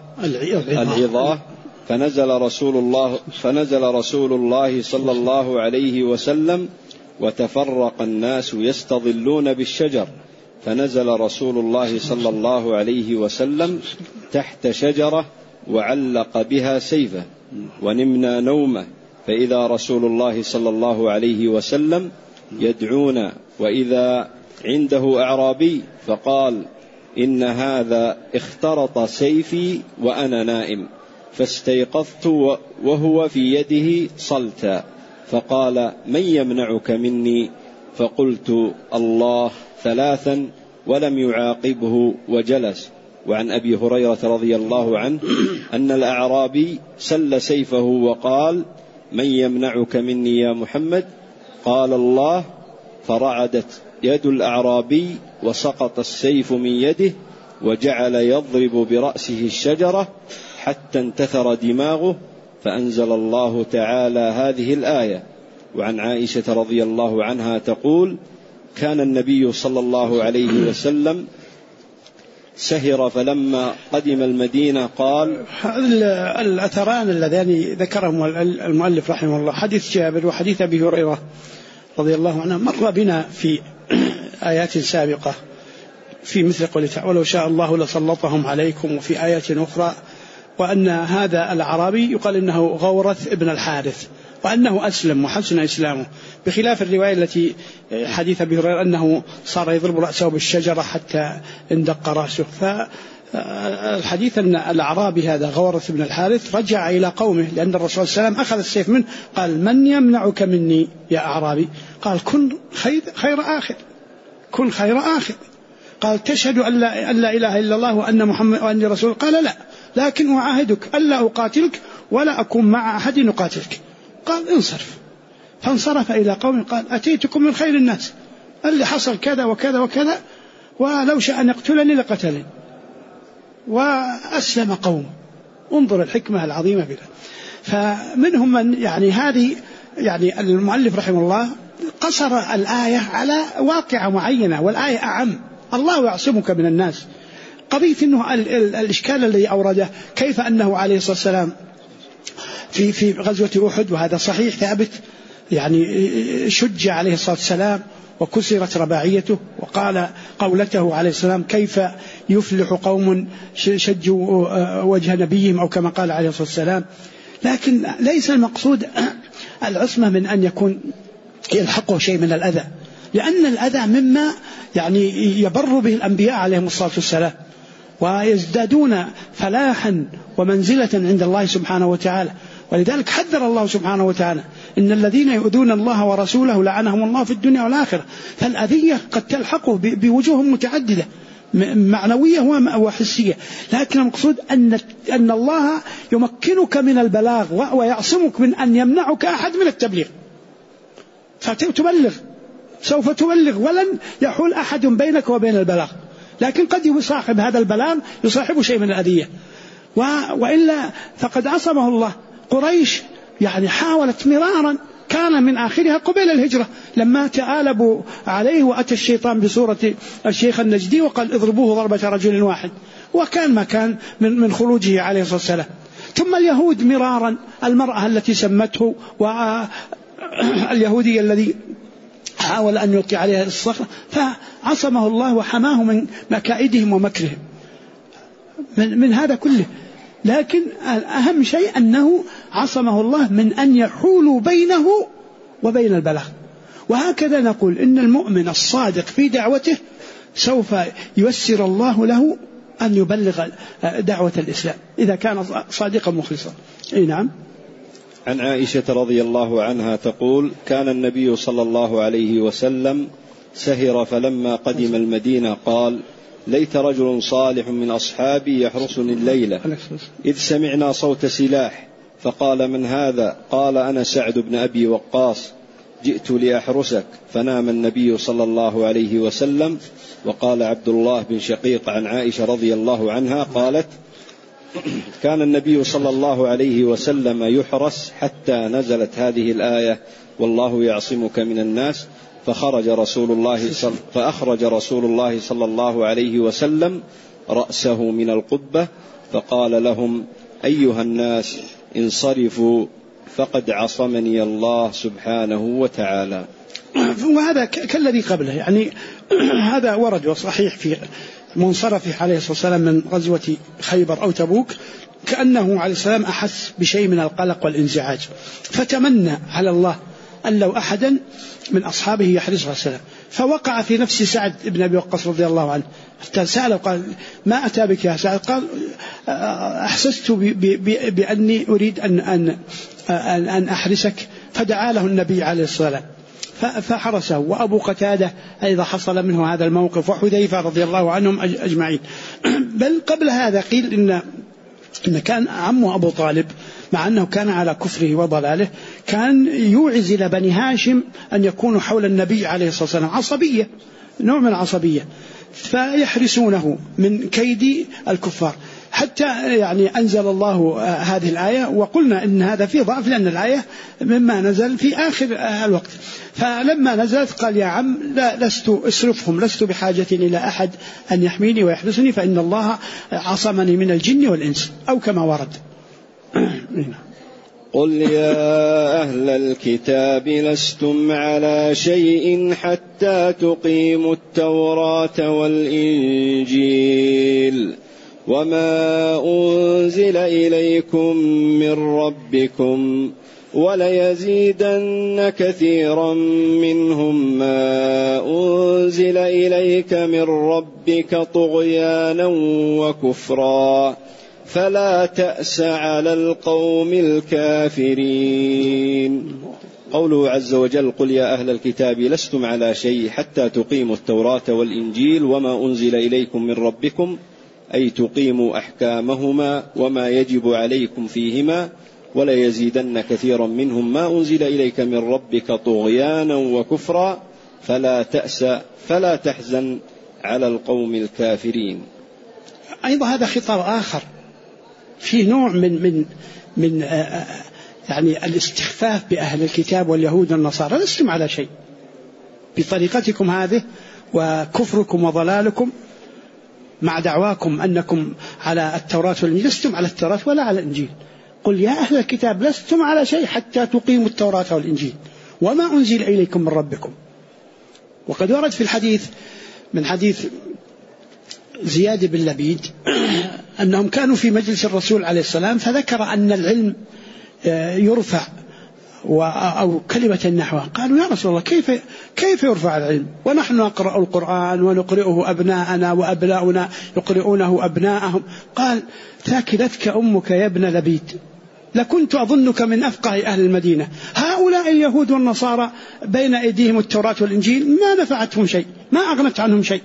فنزل رسول الله صلى الله عليه وسلم وتفرق الناس يستظلون بالشجر، فنزل رسول الله صلى الله عليه وسلم تحت شجرة وعلق بها سيفه، ونمنا نومه، فإذا رسول الله صلى الله عليه وسلم يدعونا، وإذا عنده أعرابي فقال: إن هذا اخترط سيفي وأنا نائم، فاستيقظت وهو في يده صلتا، فقال: من يمنعك مني؟ فقلت: الله، ثلاثا، ولم يعاقبه وجلس. وعن أبي هريرة رضي الله عنه أن الأعرابي سل سيفه وقال: من يمنعك مني يا محمد؟ قال: الله. فرعدت يد الأعرابي وسقط السيف من يده، وجعل يضرب برأسه الشجرة حتى انتثر دماغه، فأنزل الله تعالى هذه الآية. وعن عائشة رضي الله عنها تقول: كان النبي صلى الله عليه وسلم سهر فلما قدم المدينة قال. الأثران اللذان ذكرهم المؤلف رحمه الله، حديث جابر وحديث أبي هريرة رضي الله عنه، مر بنا في آيات سابقة في مثل قوله تعالى: ولو شاء الله لسلطهم عليكم، وفي آيات أخرى وأن هذا الأعرابي يقال إنه غورث ابن الحارث، وأنه أسلم وحسن إسلامه، بخلاف الرواية التي حديث أبي هريرة أنه صار يضرب رأسه بالشجرة حتى اندق رأسه. فالحديث أن الأعرابي هذا غورث بن الحارث رجع إلى قومه، لأن الرسول صلى الله عليه وسلم أخذ السيف منه، قال: من يمنعك مني يا أعرابي؟ قال: كن خير آخر، كن خير آخر. قال: تشهد أن لا إله إلا الله وأن محمد وأني رسول؟ قال: لا، لكن أعاهدك ألا أقاتلك ولا أكون مع أحد يقاتلك. قال: انصرف. فانصرف إلى قوم، قال: أتيتكم من خير الناس، اللي حصل كذا وكذا وكذا، ولو شاء أن يقتلني لقتلني. وأسلم قوم. انظر الحكمة العظيمة بها. فمنهم من هذه المؤلف رحمه الله قصر الآية على واقعة معينة، والآية أعم: الله يعصمك من الناس. قضية أنه الإشكال الذي أورده كيف أنه عليه الصلاة والسلام في غزوة أحد، وهذا صحيح ثابت، شج عليه الصلاة والسلام وكسرت رباعيته، وقال قولته عليه السلام: كيف يفلح قوم شجوا وجه نبيهم، أو كما قال عليه الصلاة والسلام. لكن ليس المقصود العصمة من أن يكون يلحقه شيء من الأذى، لأن الأذى مما يبر به الأنبياء عليهم الصلاة والسلام، ويزدادون فلاحا ومنزلة عند الله سبحانه وتعالى. ولذلك حذر الله سبحانه وتعالى: إن الذين يؤذون الله ورسوله لعنهم الله في الدنيا والآخرة. فالأذية قد تلحقه بوجوه متعددة، معنوية وحسية، لكن المقصود أن الله يمكنك من البلاغ ويعصمك من أن يمنعك أحد من التبليغ، فتبلغ، سوف تبلغ، ولن يحول أحد بينك وبين البلاغ. لكن قد يصاحب هذا البلاغ يصاحب شيء من الأذية، وإلا فقد عصمه الله. قريش حاولت مرارا، كان من آخرها قبيل الهجرة لما تآلبوا عليه، وأتى الشيطان بصورة الشيخ النجدي وقال: اضربوه ضربة رجل واحد، وكان ما كان من خروجه عليه الصلاة والسلام. ثم اليهود مرارا، المرأة التي سمته، واليهودي الذي حاول أن يلقي عليها الصخرة، فعصمه الله وحماه من مكائدهم ومكرهم من هذا كله. لكن أهم شيء أنه عصمه الله من أن يحولوا بينه وبين البلاغ. وهكذا نقول إن المؤمن الصادق في دعوته سوف ييسر الله له أن يبلغ دعوة الإسلام إذا كان صادقا مخلصا. نعم. عن عائشة رضي الله عنها تقول: كان النبي صلى الله عليه وسلم سهر فلما قدم المدينة قال: ليت رجل صالح من أصحابي يحرسني الليلة، إذ سمعنا صوت سلاح فقال: من هذا؟ قال: أنا سعد بن أبي وقاص، جئت لأحرسك. فنام النبي صلى الله عليه وسلم. وقال عبد الله بن شقيق عن عائشة رضي الله عنها قالت: كان النبي صلى الله عليه وسلم يحرس حتى نزلت هذه الآية: والله يعصمك من الناس. فأخرج رسول الله صلى الله عليه وسلم رأسه من القبة فقال لهم: أيها الناس انصرفوا فقد عصمني الله سبحانه وتعالى. وهذا كالذي قبله، يعني هذا ورد وصحيح في منصرفه عليه الصلاة والسلام من غزوة خيبر أو تبوك، كأنه عليه السلام أحس بشيء من القلق والانزعاج، فتمنى على الله أن لو أحدا من أصحابه يحرسه عليه السلام. فوقع في نفس سعد بن أبي وقاص رضي الله عنه، حتى سأله قال: ما أتى بك يا سعد؟ قال: أحسست بأني أريد أن أحرسك. فدعا له النبي عليه الصلاة والسلام فحرسه. وأبو قتادة أيضا حصل منه هذا الموقف، وحذيفة رضي الله عنهم أجمعين. بل قبل هذا قيل إن كان عمه أبو طالب، مع أنه كان على كفره وضلاله، كان يوعز إلى بني هاشم أن يكونوا حول النبي عليه الصلاة والسلام، عصبية، نوع من العصبية، فيحرسونه من كيد الكفار، حتى يعني أنزل الله هذه الآية. وقلنا إن هذا فيه ضعف، لأن الآية مما نزل في آخر الوقت. فلما نزلت قال: يا عم لست أسرفهم، لست بحاجة إلى أحد أن يحميني ويحرسني، فإن الله عصمني من الجن والإنس، أو كما ورد. قل يا أهل الكتاب لستم على شيء حتى تقيموا التوراة والإنجيل وما أنزل إليكم من ربكم وليزيدن كثيرا منهم ما أنزل إليك من ربك طغيانا وكفرا فلا تأس على القوم الكافرين. قوله عز وجل: قل يا أهل الكتاب لستم على شيء حتى تقيموا التوراة والإنجيل وما أنزل إليكم من ربكم، أي تقيموا أحكامهما وما يجب عليكم فيهما، ولا يزيدن كثيرا منهم ما أنزل إليك من ربك طغيانا وكفرا فلا تأس فلا تحزن على القوم الكافرين. أيضا هذا خطاب آخر في نوع من يعني الاستخفاف بأهل الكتاب واليهود والنصارى. لستم على شيء بطريقتكم هذه وكفركم وضلالكم، مع دعواكم أنكم على التوراة والإنجيل، لستم على التوراة ولا على الإنجيل. قل يا أهل الكتاب لستم على شيء حتى تقيموا التوراة والإنجيل وما أنزل إليكم من ربكم. وقد ورد في الحديث من حديث زياد بن لبيد أنهم كانوا في مجلس الرسول عليه السلام، فذكر أن العلم يرفع أو كلمة نحوها. قالوا: يا رسول الله كيف يرفع العلم ونحن نقرأ القرآن ونقرئه أبناءنا وأبناؤنا يقرؤونه أبناءهم؟ قال: ثاكلتك أمك يا ابن لبيد، لكنت أظنك من أفقه أهل المدينة. هؤلاء اليهود والنصارى بين أيديهم التوراة والإنجيل ما نفعتهم شيء، ما أغنت عنهم شيء،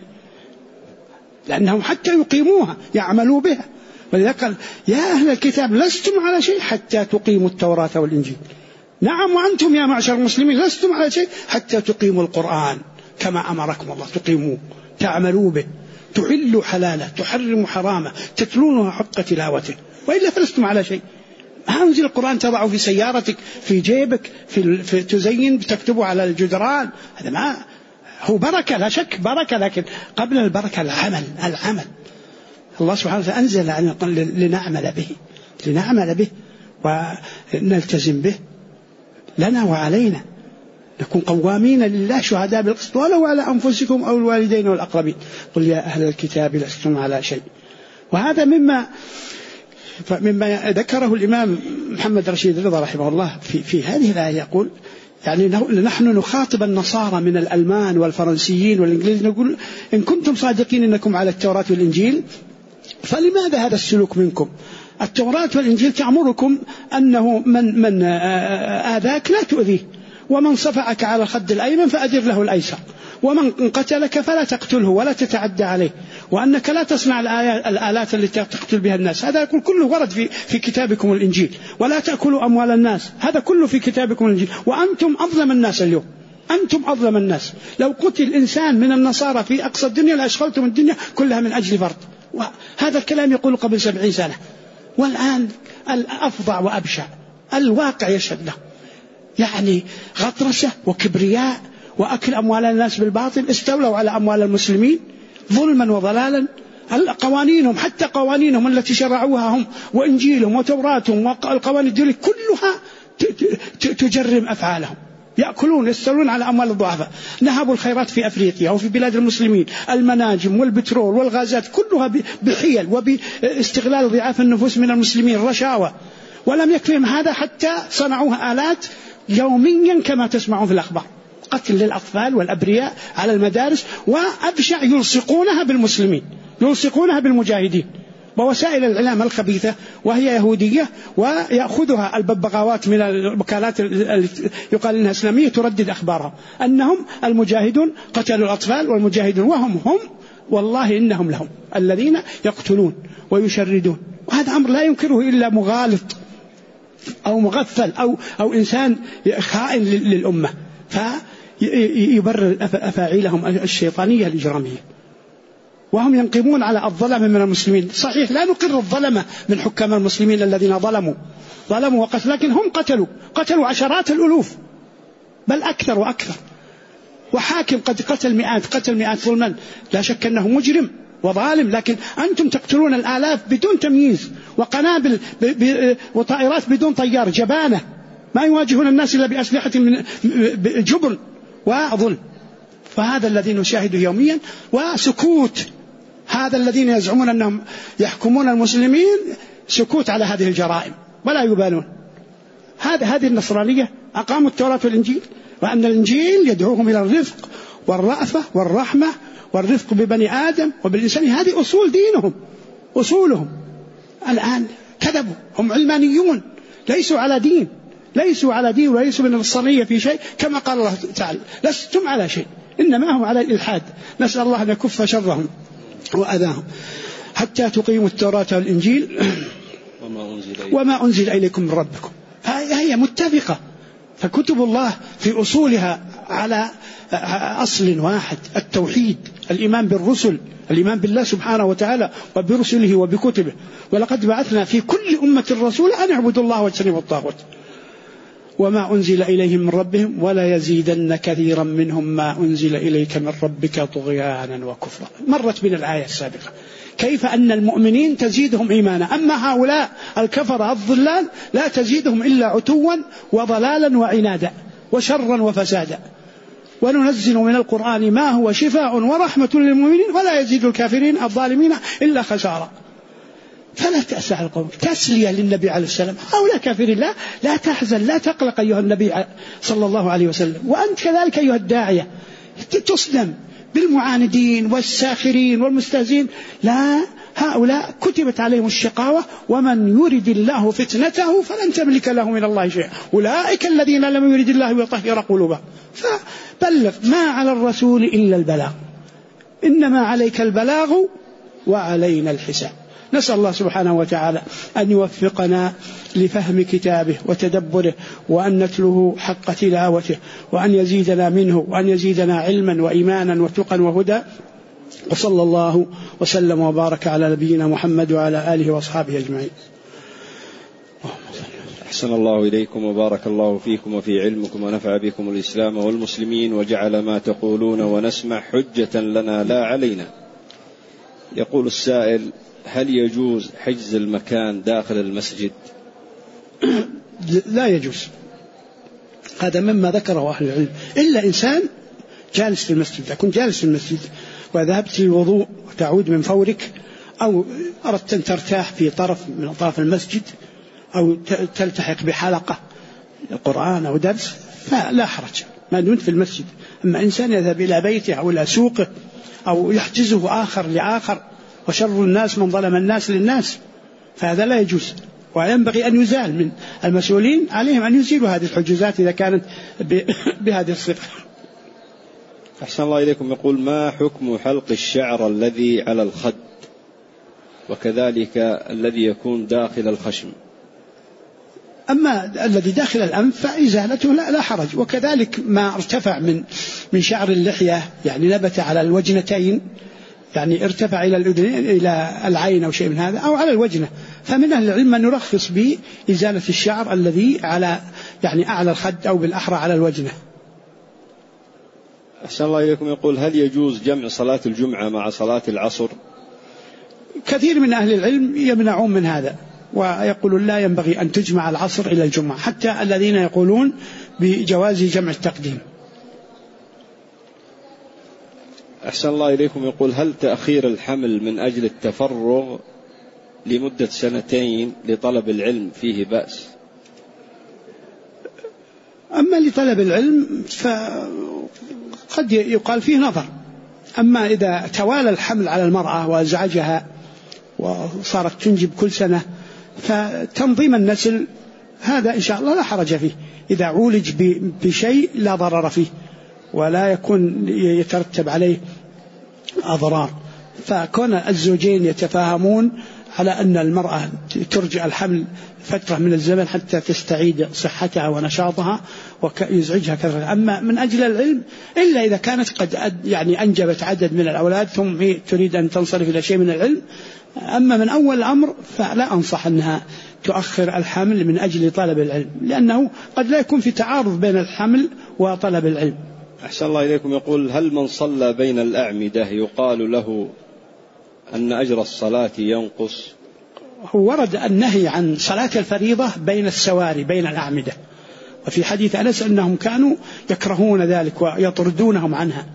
لأنهم حتى يقيموها يعملوا بها. ولذلك قال: يا أهل الكتاب لستم على شيء حتى تقيموا التوراة والإنجيل. نعم، وأنتم يا معشر المسلمين لستم على شيء حتى تقيموا القرآن كما أمركم الله، تقيموه، تعملوا به، تحلوا حلاله، تحرموا حرامه، تتلونه حق تلاوته، وإلا فلستم على شيء. أنزل القرآن تضعه في سيارتك، في جيبك، في تزين تكتبه على الجدران، هذا ما هو بركة، لا شك بركة، لكن قبل البركة العمل. الله سبحانه وتعالى أنزل لنعمل به ونلتزم به لنا وعلينا، نكون قوامين لله شهداء بالقسط ولو على أنفسكم أو الوالدين والأقربين. قل يا أهل الكتاب لستم على شيء. وهذا مما ذكره الإمام محمد رشيد رضا رحمه الله في هذه الآية. يقول يعني نحن نخاطب النصارى من الألمان والفرنسيين والإنجليز، نقول: إن كنتم صادقين أنكم على التوراة والإنجيل فلماذا هذا السلوك منكم؟ التوراة والإنجيل تأمركم أنه من آذاك لا تؤذيه، ومن صفعك على الخد الأيمن فأدر له الأيسر، ومن قتلك فلا تقتله ولا تتعدى عليه، وأنك لا تصنع الآلات التي تقتل بها الناس، هذا يقول كله ورد في كتابكم الإنجيل. ولا تأكلوا أموال الناس، هذا كله في كتابكم الإنجيل. وأنتم أظلم الناس اليوم، أنتم أظلم الناس. لو قتل إنسان من النصارى في أقصى الدنيا لأشغلتم الدنيا كلها من أجل فرد. وهذا الكلام يقول قبل 70 سنة، والآن الأفظع وأبشع الواقع يشهد له، يعني غطرسة وكبرياء وأكل أموال الناس بالباطل. استولوا على أموال المسلمين ظلما وضلالا. قوانينهم، حتى قوانينهم التي شرعوها هم وإنجيلهم وتوراتهم والقوانين الدولية كلها تجرم أفعالهم. يأكلون يستولون على أموال الضعفاء. نهبوا الخيرات في أفريقيا وفي بلاد المسلمين، المناجم والبترول والغازات كلها بحيل وباستغلال ضعاف النفوس من المسلمين، رشاوى. ولم يكفيهم هذا، حتى صنعوها آلات يوميا كما تسمعون في الأخبار، قتل للأطفال والأبرياء على المدارس. وأبشع يلصقونها بالمسلمين، يلصقونها بالمجاهدين ووسائل الإعلام الخبيثة وهي يهودية، ويأخذها الببغاوات من الوكالات يقال إنها إسلامية تردد أخبارها أنهم المجاهدون قتلوا الأطفال، والمجاهدون وهم والله إنهم لهم الذين يقتلون ويشردون. وهذا أمر لا ينكره إلا مغالط أو مغفل أو إنسان خائن للأمة، فيبرر أفاعيلهم الشيطانية الإجرامية. وهم ينقمون على الظلم من المسلمين. صحيح لا نقر الظلمة من حكام المسلمين الذين ظلموا وقتلوا، لكن هم قتلوا عشرات الألوف بل أكثر وأكثر. وحاكم قد قتل مئات ظلما، لا شك أنه مجرم وظالم، لكن أنتم تقتلون الآلاف بدون تمييز، وقنابل وطائرات بدون طيار، جبانة ما يواجهون الناس إلا بأسلحة من جبن وظلم. فهذا الذي نشاهده يوميا. وسكوت هذا الذين يزعمون أنهم يحكمون المسلمين، سكوت على هذه الجرائم ولا يبالون. هذه النصرانية أقاموا التوراة والإنجيل، وأن الإنجيل يدعوهم إلى الرفق والرأفة والرحمة والرفق ببني آدم وبالإنسان. هذه أصول دينهم، أصولهم. الآن كذبوا، هم علمانيون، ليسوا على دين وليسوا من النصرانية في شيء، كما قال الله تعالى لستم على شيء، إنما هم على الإلحاد. نسأل الله أن يكف شرهم وأذاهم. حتى تقيموا التوراة والإنجيل وما أنزل إليكم من ربكم. هي متفقة. فكتب الله في أصولها على أصل واحد، التوحيد، الإيمان بالرسل، الإيمان بالله سبحانه وتعالى وبرسله وبكتبه. ولقد بعثنا في كل أمة رسولا أن اعبدوا الله واجتنبوا الطاغوت وما أنزل إليهم من ربهم ولا يزيدن كثيرا منهم ما أنزل إليك من ربك طغيانا وكفرا. مرت بنا الآية السابقة كيف أن المؤمنين تزيدهم إيمانا، أما هؤلاء الكفر الضلال لا تزيدهم إلا عتوا وضلالا وعنادا وشرا وفسادا. وننزل من القرآن ما هو شفاء ورحمة للمؤمنين ولا يزيد الكافرين الظالمين إلا خسارا. فلا تأسى على القوم، تسلية للنبي عليه السلام. هؤلاء كافرين، لا تحزن، لا تقلق أيها النبي صلى الله عليه وسلم. وأنت كذلك أيها الداعية تصدم بالمعاندين والساخرين والمستهزئين. لا، هؤلاء كتبت عليهم الشقاوة، ومن يرد الله فتنته فلن تملك له من الله شيئا، أولئك الذين لم يرد الله يطهر قلوبهم. فبلغ، ما على الرسول إلا البلاغ، إنما عليك البلاغ وعلينا الحساب. نسأل الله سبحانه وتعالى أن يوفقنا لفهم كتابه وتدبره، وأن نتلوه حق تلاوته، وأن يزيدنا منه، وأن يزيدنا علما وإيمانا وتقا وهدى. وصلى الله وسلم وبارك على نبينا محمد وعلى آله وأصحابه أجمعين. أحسن الله إليكم وبارك الله فيكم وفي علمكم، ونفع بكم الإسلام والمسلمين، وجعل ما تقولون ونسمع حجة لنا لا علينا. يقول السائل: هل يجوز حجز المكان داخل المسجد؟ لا يجوز، هذا مما ذكره أهل العلم، إلا إنسان جالس في المسجد. كنت جالس في المسجد وذهبت للوضوء وتعود من فورك، أو أردت أن ترتاح في طرف من أطراف المسجد، أو تلتحق بحلقة القرآن أو درس، فلا حرج ما دمت في المسجد. أما إنسان يذهب إلى بيته أو إلى سوقه أو يحجزه آخر لآخر، وشر الناس من ظلم الناس للناس، فهذا لا يجوز. وينبغي أن يزال من المسؤولين، عليهم أن يزيلوا هذه الحجوزات إذا كانت بهذه الصفة. أحسن الله إليكم. يقول: ما حكم حلق الشعر الذي على الخد وكذلك الذي يكون داخل الخشم؟ أما الذي داخل الأنف فإزالته لا حرج، وكذلك ما ارتفع من شعر اللحية، يعني نبت على الوجنتين، يعني ارتفع إلى الأذنين إلى العين أو شيء من هذا، أو على الوجنة، فمن أهل العلم من يرخص بإزالة الشعر الذي على يعني أعلى الخد أو بالأحرى على الوجنة. أحسن الله إليكم. يقول: هل يجوز جمع صلاة الجمعة مع صلاة العصر؟ كثير من أهل العلم يمنعون من هذا ويقولون لا ينبغي أن تجمع العصر إلى الجمعة، حتى الذين يقولون بجواز جمع التقديم. أحسن الله إليكم. يقول: هل تأخير الحمل من أجل التفرغ لمدة 2 لطلب العلم فيه بأس؟ أما لطلب العلم فقد يقال فيه نظر، أما إذا توالى الحمل على المرأة وأزعجها وصارت تنجب كل سنة فتنظيم النسل هذا إن شاء الله لا حرج فيه، إذا عولج بشيء لا ضرر فيه ولا يكون يترتب عليه أضرار. فكون الزوجين يتفاهمون على أن المرأة ترجع الحمل فترة من الزمن حتى تستعيد صحتها ونشاطها ويزعجها كثرة. أما من أجل العلم إلا إذا كانت قد يعني أنجبت عدد من الأولاد ثم تريد أن تنصرف إلى شيء من العلم، أما من أول الأمر فلا أنصح أنها تؤخر الحمل من أجل طلب العلم، لأنه قد لا يكون في تعارض بين الحمل وطلب العلم. أحسن الله إليكم. يقول: هل من صلى بين الأعمدة يقال له أن أجر الصلاة ينقص؟ هو ورد النهي عن صلاة الفريضة بين السواري بين الأعمدة، وفي حديث أنس أنهم كانوا يكرهون ذلك ويطردونهم عنها،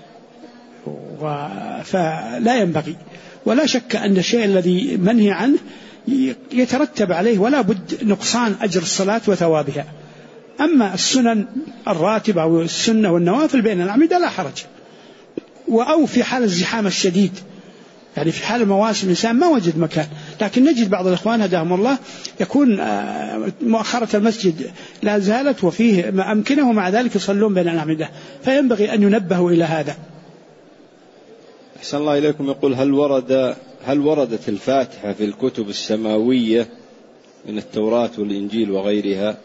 فلا ينبغي. ولا شك أن الشيء الذي منهي عنه يترتب عليه ولا بد نقصان أجر الصلاة وثوابها. أما السنن الراتبة أو السنة والنوافل بين الأعمدة لا حرج، أو في حال الزحام الشديد، يعني في حال المواسم الإنسان ما وجد مكان، لكن نجد بعض الإخوان هداهم الله يكون مؤخرة المسجد لا زالت وفيه أمكنة ومع ذلك يصلون بين الأعمدة، فينبغي أن ينبهوا إلى هذا. أحسن الله إليكم. يقول: هل وردت الفاتحة في الكتب السماوية من التوراة والإنجيل وغيرها؟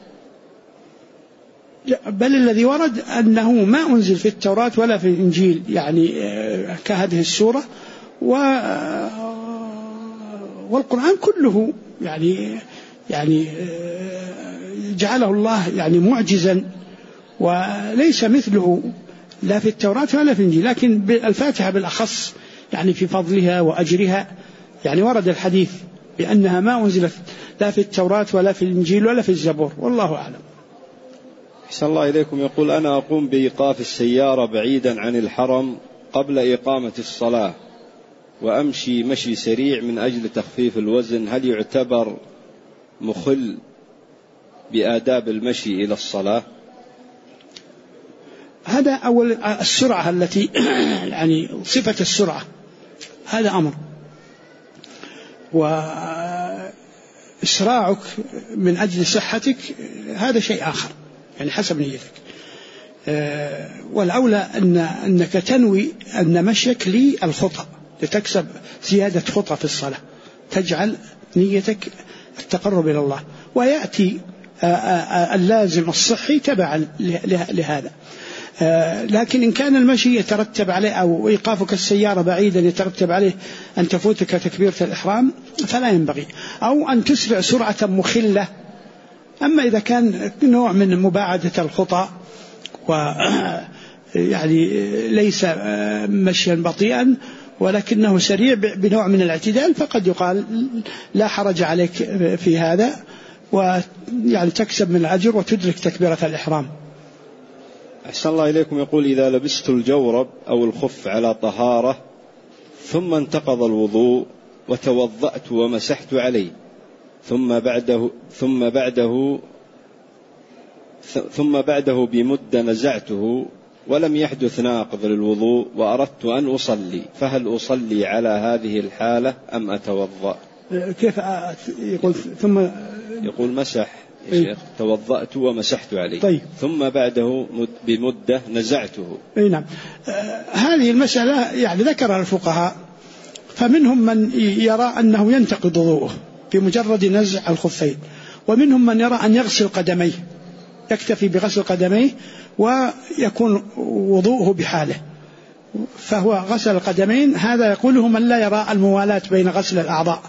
بل الذي ورد أنه ما أنزل في التوراة ولا في الإنجيل يعني كهذه السورة، والقرآن كله يعني جعله الله يعني معجزا وليس مثله لا في التوراة ولا في الإنجيل، لكن الفاتحة بالأخص يعني في فضلها وأجرها يعني ورد الحديث بأنها ما أنزلت لا في التوراة ولا في الإنجيل ولا في الزبور، والله أعلم. أحسن الله إليكم. يقول: أنا أقوم بإيقاف السيارة بعيدا عن الحرم قبل إقامة الصلاة وأمشي مشي سريع من أجل تخفيف الوزن، هل يعتبر مخل بآداب المشي إلى الصلاة؟ هذا أول السرعة التي يعني صفة السرعة هذا أمر، وإسراعك من أجل صحتك هذا شيء آخر يعني حسب نيتك. والأولى أنك تنوي أن مشيك للخطأ لتكسب زيادة خطأ في الصلاة، تجعل نيتك التقرب إلى الله، ويأتي اللازم الصحي تبعا لهذا. لكن إن كان المشي يترتب عليه أو إيقافك السيارة بعيدا يترتب عليه أن تفوتك تكبيرة الإحرام فلا ينبغي، أو أن تسرع سرعة مخلة. أما إذا كان نوع من مباعدة الخطأ ويعني ليس مشيا بطيئا ولكنه سريع بنوع من الاعتدال فقد يقال لا حرج عليك في هذا، ويعني تكسب من الأجر وتدرك تكبيرة الإحرام. أحسن الله إليكم. يقول: إذا لبست الجورب أو الخف على طهارة ثم انتقض الوضوء وتوضأت ومسحت عليه ثم بعده بمدة نزعته ولم يحدث ناقض للوضوء وأردت أن أصلي، فهل أصلي على هذه الحالة أم أتوضأ؟ كيف يقول ثم يقول مسح يا شيخ توضأت ومسحت عليه. طيب. ثم بعده بمدة نزعته. نعم. هذه المسألة يعني ذكرها الفقهاء، فمنهم من يرى أنه ينتقض وضوءه بمجرد نزع الخفين، ومنهم من يرى أن يغسل قدميه، يكتفي بغسل قدميه ويكون وضوءه بحاله، فهو غسل القدمين. هذا يقوله من لا يرى الموالاة بين غسل الأعضاء.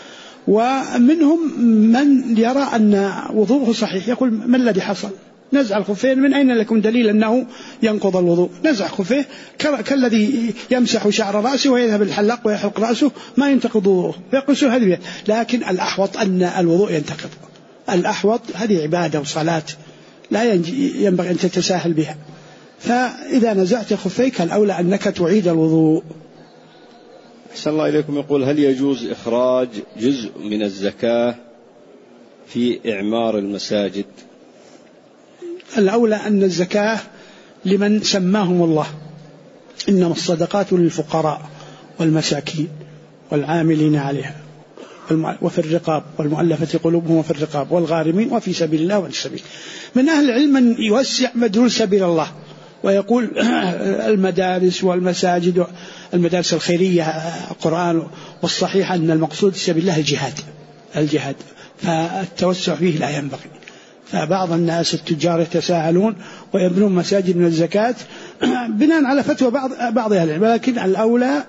ومنهم من يرى أن وضوءه صحيح، يقول ما الذي حصل؟ نزع الخفين من أين لكم دليل أنه ينقض الوضوء؟ نزع خفيه كالذي يمسح شعر رأسه ويذهب الحلاق ويحلق رأسه، ما ينتقض وضوءه، فيقول هذه. لكن الأحوط أن الوضوء ينتقض، الأحوط هذه عبادة وصلاة لا ينبغي أن تتساهل بها، فإذا نزعت خفيك الأولى أنك تعيد الوضوء. أحسن الله إليكم. يقول هل يجوز إخراج جزء من الزكاة في إعمار المساجد؟ الأولى أن الزكاة لمن سماهم الله، إنما الصدقات للفقراء والمساكين والعاملين عليها وفي الرقاب والمؤلفة قلوبهم وفي الرقاب والغارمين وفي سبيل الله والسبيل. من أهل العلم من يوسع مدلول سبيل الله ويقول المدارس والمساجد، المدارس الخيرية القرآن، والصحيح أن المقصود سبيل الله الجهاد، فالتوسع فيه لا ينبغي. فبعض الناس التجار يتساهلون ويبنون مساجد من الزكاة بناء على فتوى بعض أهل العلم، ولكن الأولى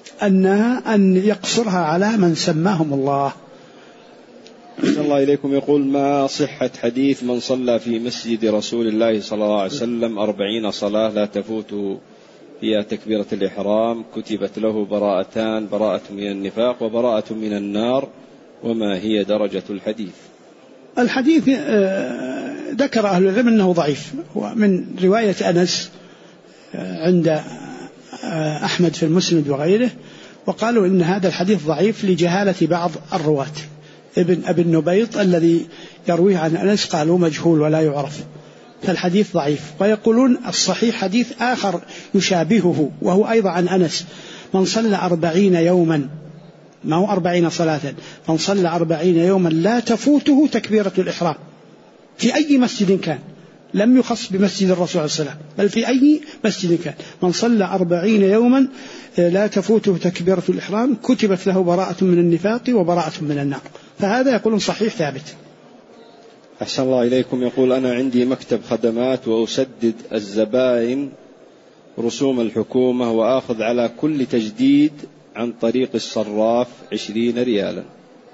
أن يقصرها على من سماهم الله. أحسن الله إليكم. يقول ما صحة حديث من صلى في مسجد رسول الله صلى الله عليه وسلم 40 صلاة لا تفوته فيها تكبيرة الإحرام كتبت له براءتان، براءة من النفاق وبراءة من النار، وما هي درجة الحديث؟ الحديث ذكر أهل العلم أنه ضعيف، ومن رواية أنس عند أحمد في المسند وغيره، وقالوا إن هذا الحديث ضعيف لجهالة بعض الرواة. ابن أبي النبيط الذي يرويه عن أنس قالوا مجهول ولا يعرف، فالحديث ضعيف. ويقولون الصحيح حديث آخر يشابهه وهو أيضا عن أنس، من صلى 40 يوما، ما هو 40 صلاة، من صلى 40 يوما لا تفوته تكبيرة الإحرام في أي مسجد كان، لم يخص بمسجد الرسول صلى الله عليه وسلم بل في أي مسجد كان، من صلى 40 يوما لا تفوته تكبيرة الإحرام كتبت له براءة من النفاق وبراءة من النار. فهذا يقولون صحيح ثابت. أحسن الله إليكم. يقول أنا عندي مكتب خدمات وأسدد الزبائن رسوم الحكومة وآخذ على كل تجديد عن طريق الصراف 20 ريالا.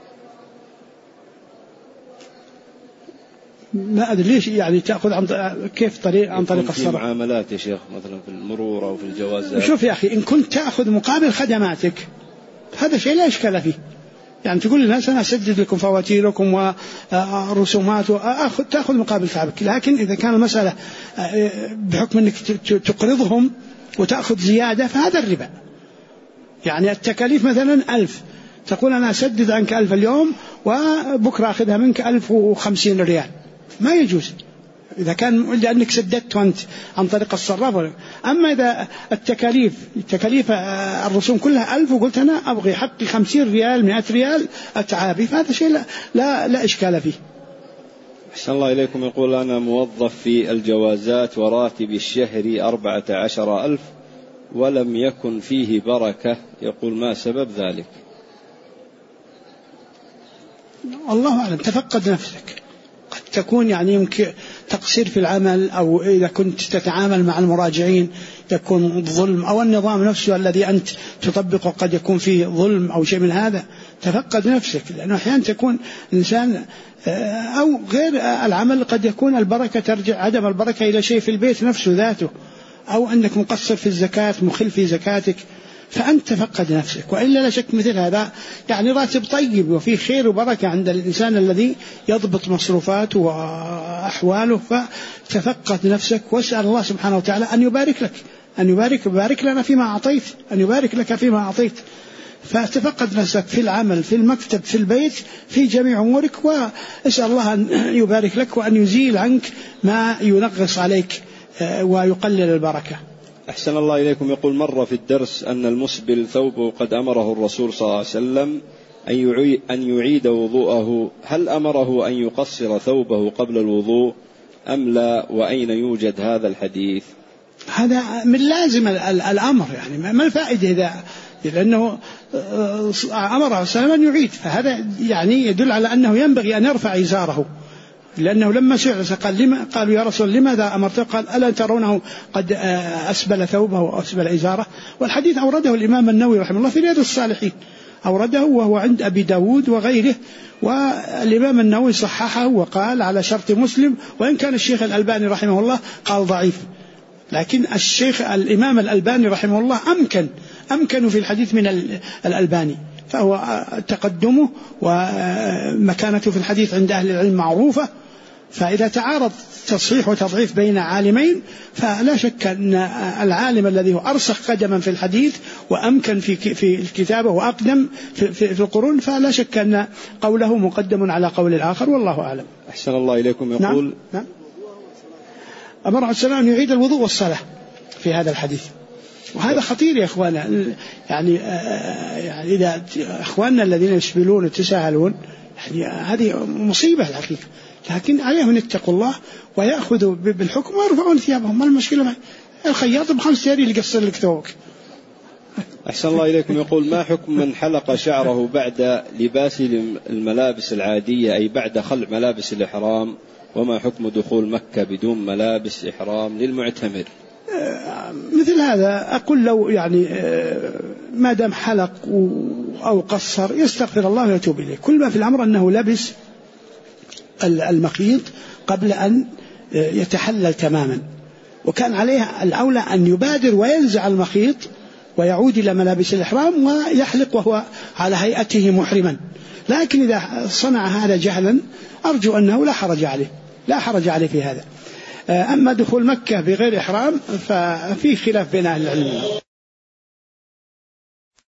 ما أدري ليش يعني تأخذ كيف طريق عن طريق الصراف؟ في معاملات يا شيخ مثلا في المرور أو في الجوازات. شوف يا أخي، إن كنت تأخذ مقابل خدماتك هذا شيء لا إشكال فيه، يعني تقول للناس أنا أسدد لكم فواتيركم ورسومات تأخذ مقابل تعبك. لكن إذا كان المسألة بحكم أنك تقرضهم وتأخذ زيادة فهذا الربا. يعني التكاليف مثلا 1000، تقول أنا أسدد عنك 1000 اليوم وبكرة أخذها منك 1050 ريال، ما يجوز إذا كان لأنك سددت أنت عن طريق الصراف. أما إذا التكاليف الرسوم كلها 1000 وقلت أنا أبغي حقي 50 ريال 100 ريال أتعابي، فهذا شيء لا إشكال فيه. أحسن الله إليكم. يقول أنا موظف في الجوازات وراتبي الشهري 14,000 ولم يكن فيه بركة، يقول ما سبب ذلك؟ الله أعلم، تفقد نفسك، قد تكون يعني يمكن تقصير في العمل، أو إذا كنت تتعامل مع المراجعين يكون ظلم، أو النظام نفسه الذي أنت تطبقه قد يكون فيه ظلم أو شيء من هذا. تفقد نفسك، لأنه أحيانا تكون إنسان أو غير العمل قد يكون البركة ترجع، عدم البركة إلى شيء في البيت نفسه ذاته، أو أنك مقصر في الزكاة مخل في زكاتك، فأنت تفقد نفسك. وإلا لا شك مثل هذا يعني راتب طيب وفيه خير وبركة عند الإنسان الذي يضبط مصروفاته وأحواله، فتفقد نفسك واسأل الله سبحانه وتعالى أن يبارك لك، أن يبارك لنا فيما أعطيت، أن يبارك لك فيما أعطيت. فتفقد نفسك في العمل في المكتب في البيت في جميع أمورك، واسأل الله أن يبارك لك وأن يزيل عنك ما ينغص عليك ويقلل البركة. أحسن الله إليكم. يقول مر في الدرس أن المسبل ثوبه قد أمره الرسول صلى الله عليه وسلم أن يعيد وضوءه، هل أمره أن يقصر ثوبه قبل الوضوء أم لا؟ وأين يوجد هذا الحديث؟ هذا من لازم الأمر، يعني ما الفائدة إذا لأنه أمر صلى أن يعيد، فهذا يعني يدل على أنه ينبغي أن يرفع إزاره، لأنه لما سئل قالوا يا رسول لماذا أمرته؟ قال ألا ترونه قد أسبل ثوبه وأسبل إزاره. والحديث أورده الإمام النووي رحمه الله في رياض الصالحين، أورده وهو عند أبي داود وغيره، والإمام النووي صححه وقال على شرط مسلم، وإن كان الشيخ الألباني رحمه الله قال ضعيف، لكن الإمام الألباني رحمه الله أمكن في الحديث من الألباني، فهو تقدمه ومكانته في الحديث عند أهل العلم معروفة. فإذا تعارض تصحيح وتضعيف بين عالمين فلا شك أن العالم الذي هو أرسخ قدما في الحديث وأمكن في الكتابة وأقدم في القرون، فلا شك أن قوله مقدم على قول الآخر، والله أعلم. أحسن الله إليكم. يقول نعم. أمر السلام أن يعيد الوضوء والصلاة في هذا الحديث، وهذا خطير يا إخوانا، يعني إذا إخواننا الذين يسبلون ويتساهلون يعني هذه مصيبة الحقيقة، لكن عليهم أن يتقوا الله ويأخذوا بالحكم ويرفعون ثيابهم. ما المشكلة؟ الخياط ب5 ريال يقصر لك ثوبك. أحسن الله إليكم. يقول ما حكم من حلق شعره بعد لباس الملابس العادية، أي بعد خلع ملابس الإحرام؟ وما حكم دخول مكة بدون ملابس إحرام للمعتمر؟ مثل هذا أقول لو يعني ما دام حلق أو قصر يستغفر الله ويتوب إليه. كل ما في الأمر أنه لبس المخيط قبل أن يتحلل تماما، وكان عليه الأولى أن يبادر وينزع المخيط ويعود إلى ملابس الإحرام ويحلق وهو على هيئته محرما. لكن إذا صنع هذا جهلا أرجو أنه لا حرج عليه في هذا. أما دخول مكة بغير إحرام ففي خلاف بين أهل العلم.